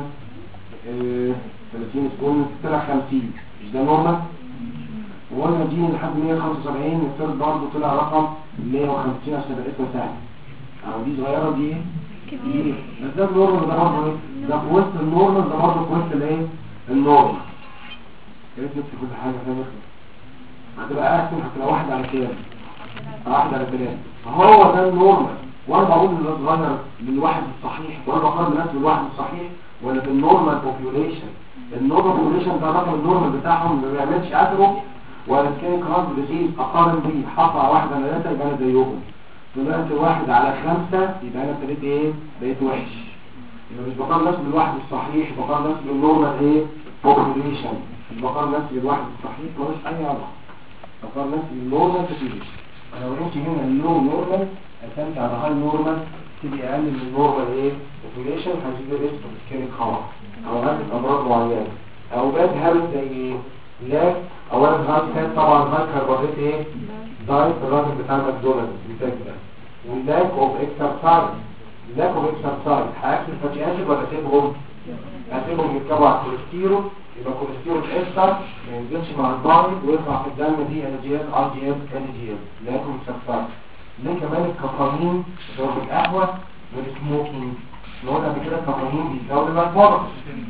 30 سكون طلع 50 مش ده نورمال؟ وقلنا دي لحد 175 يفترض برضه طلع رقم 150 عشان يبقى اسمه سهل. اهو دي صغيره دي كبيره بس ده النورمال ده برضه ايه؟ ده في وسط النورمال ده برضه في وسط الايه؟ النورمال. يا ريت نكتب كل حاجه كده هتبقى قاسم هتبقى واحد على كام؟ واحد على ثلاثة. هو ده النورمال. وانا بقول ان ده صغير للواحد الصحيح وانا بقارن نفسي بالواحد الصحيح ولا بالنورمال بوبيوليشن. النورمال بوبيوليشن ده رقم النورمال بتاعهم ما بيعملش اثره ولا كان كرات ديزيز اقارن بيه حط على واحد على ثلاثة يبقى انا زيهم. طلعت واحد على 5 يبقى انا ابتديت ايه؟ بقيت وحش. يبقى مش بقارن نفسي بالواحد الصحيح بقارن نفسي بالنورمال ايه؟ بوبيوليشن. مش بقارن نفسي بالواحد الصحيح ملوش اي علاقه. بقارن نفسي بالنورمال بوبيوليشن. انا لو قلت هنا اللو نورمال قسمت على هاي نورمال تبقى اقل من النورمال ايه؟ بوبيوليشن هتجيب الريسك بالسكيميك خلاص او هاتف امراض معينه او باد هابت زي ايه؟ لاك اولا غاز كان طبعا غاز كربوهيدرات ايه؟ دايت الراجل بتاع ماكدونالدز بتاكل واللاك اوف اكسرسايز. اللاك اوف اكسرسايز هاكل فاتي اسيد ولا اسيبهم؟ اسيبهم يركبوا على الكوليسترول يبقى كوليسترول اكتر ما ينزلش مع الدايت ويطلع في الدم دي ال جي اس ار جي اس ال جي اس لاك اوف اكسرسايز. ليه كمان الكافيين شرب القهوه والسموكينج نقول قبل كده الكافيين بيزود اللايبوز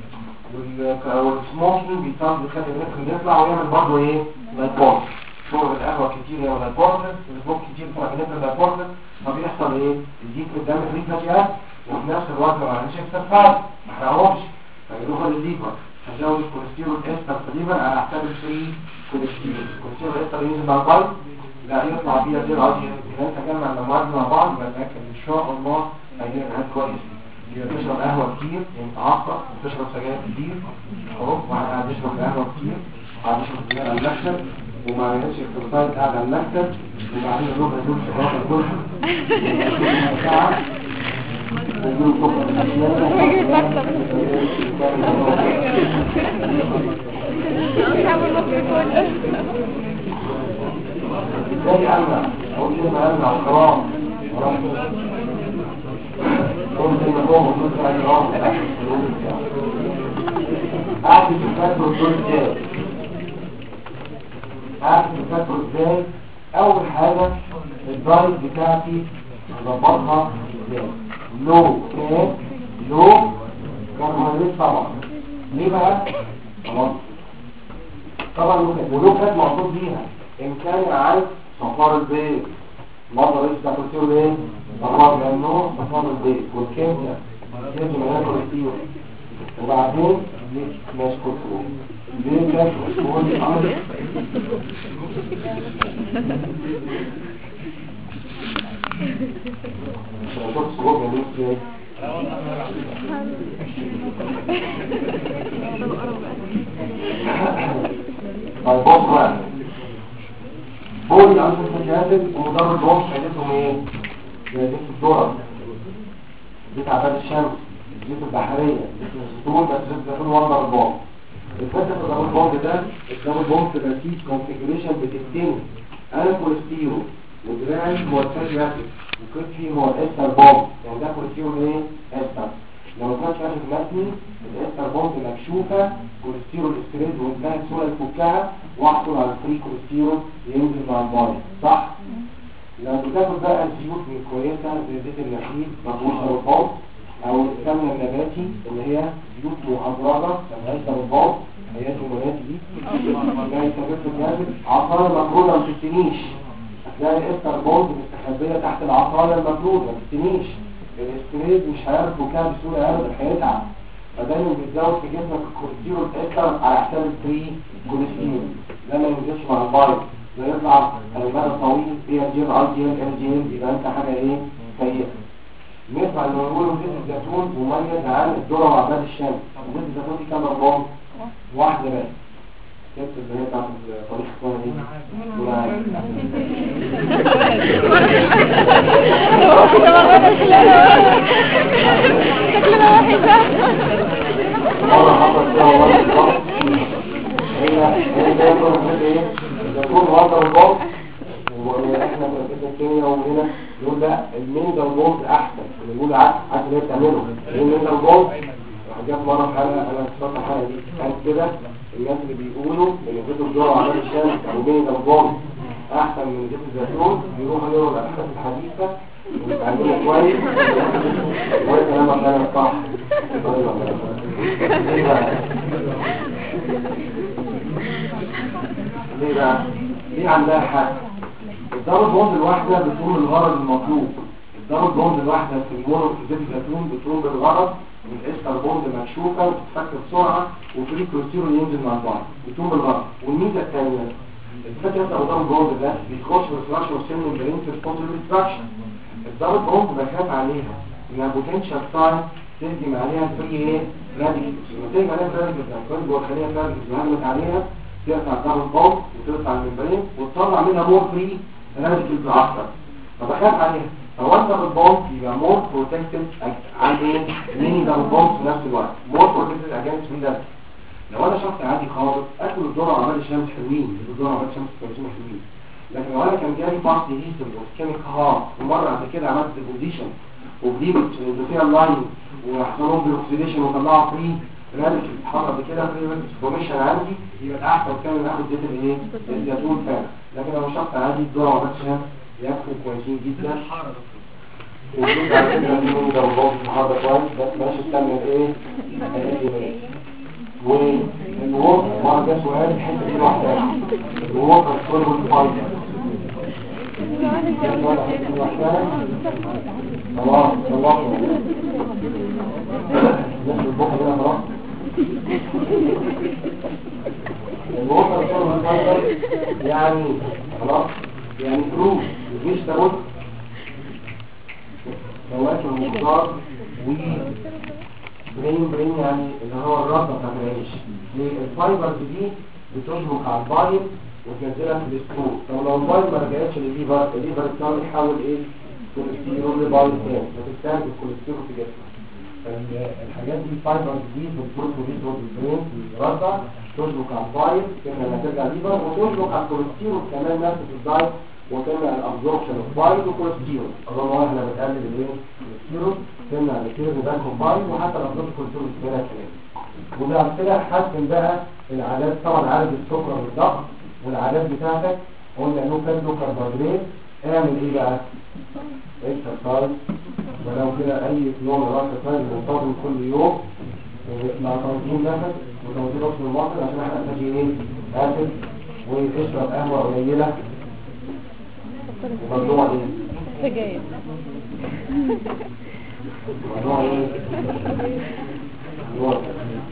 والسموكينج بيخلي الريتم يطلع ويعمل برضه ايه؟ لايبوز. شرب القهوه كتير يعمل لايبوز والسموك كتير يعمل لايبوز فبيحصل ايه؟ يزيد في الدم الريتم وفي نفس الوقت ما عندش اكسرسايز ما حرقهمش فيروحوا للليفر هزود الكوليسترول استر في الليفر على حساب الفري كوليسترول. الكوليسترول استر ينزل مع البايض لا يطلع بيها زي العادي. اذا انت جمع المواد مع بعض بتاكد ان شاء الله هيجيلك حاجات كويس. يبقى تشرب قهوه كتير متعصب وتشرب سجاير كتير اهو وقاعد تشرب قهوه كتير قاعد تشرب سجاير على المكتب وما عملش اكسرسايز قاعد على المكتب وبعدين الربع دول شغال كلها ساعه ازاي امنع؟ اقول لي ما امنع حرام قلت ان هو مطلوب على الرام قاعد تفكر الدور ازاي؟ قاعد تفكر ازاي؟ اول حاجه الدايت بتاعتي اظبطها ازاي؟ لو كربوهيدرات طبعا ليه بقى؟ خلاص طبعا ولو كانت مقصود بيها امكاني عايز صفار البيت مرة رئيس تاكلتير ايه؟ صفار لانه صفار البيت والكيمياء يجب ان ياكل كتير وبعدين مش كتير ليه تاكل كتير شوف صغور جميل ازاي طيب بص بقى بولي عنده الفجاهات ومدرب بوش عيدتهم ايه؟ زيت الذرة زيت عباد الشمس زيت البحرية زيت الزيتون بس زيت الزيتون وندر البوم. الفتح في الدبل بوم ده الدبل بوم في بسيط كونفيجريشن بتبتني انا كوليستيرول ودراعي هو الفاتي اسيد وكتفي هو الاستر بوم يعني ده كوليستيرول ايه؟ استر. لو كانش اسيد متني الاستر بوم مكشوفة كوليستيرول استريد وانتهى السوله يفكها واحصل على الفري كوليسترول ينزل مع البايض صح؟ لو بتاخد بقى الزيوت كويسة زي زيت النخيل مفهوش او البوم او السمن السمنة النباتي اللي هي زيوت مهدرجة ملهاش ضربات حياة النباتي دي لا يستفيد الجانب. عصارة مفروضة ما تستنيش، هتلاقي الاستر بوند مستخبية تحت العصارة المفروضة ما تستنيش، الاستريد مش هيعرف وكام بسهولة ابدا هيتعب، فدايما بيتزود في جسمك الكوليسترول تأثر على حساب الفري كوليسترول ده ما ينزلش مع البايض ده يطلع على المدى طويل فيها جيل LDL يبقى انت حاجة ايه سيئة. مثل لما نقولوا زيت الزيتون مميز عن الذرة وعباد الشمس. زيت الزيتون دي كام رقم؟ واحدة بس. كيف اللي هي بتاعت الطريق الثاني دي؟ شكلنا وحشة. مرة حصل فيها والله هي بيقولوا ايه؟ الزيتون وضع البوم واحنا في الكيمياء وهنا يقول لا المينزا البوم احسن اللي يقول عكس اللي هي بتعمله المينزا البوم. جت مرة حالة انا اتصلت حالة دي كانت كده الناس اللي بيقولوا ان زيت الذرة عباد الشمس او مينزا البوم احسن من زيت الزيتون يروحوا يقولوا الابحاث الحديثة ويتعلموا كويس وكلامك كان صح. ليه بقى؟ ليه عندها حق؟ الدبل بوند الواحدة بتقوم بالغرض المطلوب. الدبل بوند الواحدة في المونو في زيت الزيتون بتقوم بالغرض والاستر بوند مكشوفة وتتفك بسرعة وفري كوليسترول ينزل مع بعض بتقوم بالغرض. والميزة الثانية الفكرة بتاع الدبل بوند ده بيخش في الفراكشن والسن والبرين في الفوتو ريستراكشن. الدبل بوند بخاف عليها انها بوتنشال ساين تهجم عليها فري ايه؟ راديكلز. لما تهجم عليها راديكلز يعني جوه الخلية راديكلز وهجمت عليها تقطع الدبل بوند وتقطع الممبرين وتطلع منها مور فري راديكلز اكتر فبخاف عليها. فهو الدبل بوند يبقى مور بروتكتد عن ايه؟ ميني دبل بوند في نفس الوقت مور بروتكتد اجينست فري راديكلز. لو انا شخص عادي خالص اكل الذره وعمال الشمس حلوين الذره وعمال الشمس كويسين حلوين، لكن لو انا كان جالي باست هيستم وكيميك هارت ومره قبل كده عملت ديبوزيشن وجيبت اندوثيال لاين وحصلهم بالاكسيديشن وطلعوا فري راديكال حصل بكده فري راديكال فورميشن عندي يبقى احسن كان اخد زيت الايه؟ الزيتون فعلا. لكن لو شخص عادي الذره وعمال الشمس ياكلوا كويسين جدا وجود على فكره ان ده برضه النهارده كويس بس بلاش تستعمل ايه؟ والوقت مرة ده سؤال الحتة دي لوحدها الوقت الصور والفايدة خلاص خلصنا نفس البقى هنا خلاص الوقت الصور والفايدة يعني خلاص يعني فلوس مش تقول فواكه المختار برين يعني اللي هو الرابطة بتاعت العيش. الفايبرز دي بتشبك على البايض وتنزلها في الستور. طب لو البايض ما رجعتش للليفر الثاني يحول ايه؟ كوليسترول لبايض تاني فتستهلك الكوليسترول في جسمك. فالحاجات دي الفايبرز دي بالبروتين والبرين الرابطة تشبك على البايض كما ترجع ليفر وتشبك على الكوليسترول كمان نفس الدايت وتمنع الابزوربشن اوف بايض وكوليسترول. اظن احنا بنقلل الايه؟ الكوليسترول تمنع الكيرز ده كومباين وحتى الابزوربشن كوليسترول كمان كمان. وده كده حسن بقى العادات طبعا عالج السكر والضغط والعادات بتاعتك قلنا انه كان له كربوهيدرات. اعمل ايه بقى؟ اكسرسايز ولو كده اي نوع من الاكسرسايز منتظم كل يوم مع تنظيم نفس وتنظيم رسم المصري عشان احنا محتاجين ايه؟ اسيد واشرب قهوه قليله وممنوع ايه؟ سجاير ممنوع ايه؟ ممنوع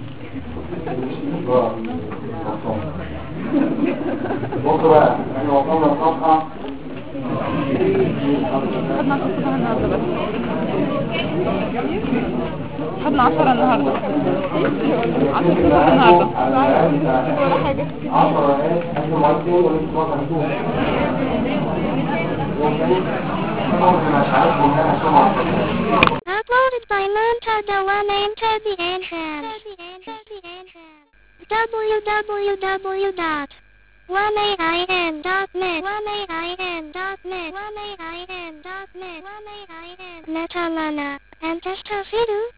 بصوا بقى احنا وصلنا الصفحة خدنا 10 النهاردة 10 النهاردة ولا حاجة 10 ايه احنا مرتين ولسه ما هنشوف Uploaded by Monta Dewan into the entrance. www.1aim.net Netalana and Testafidu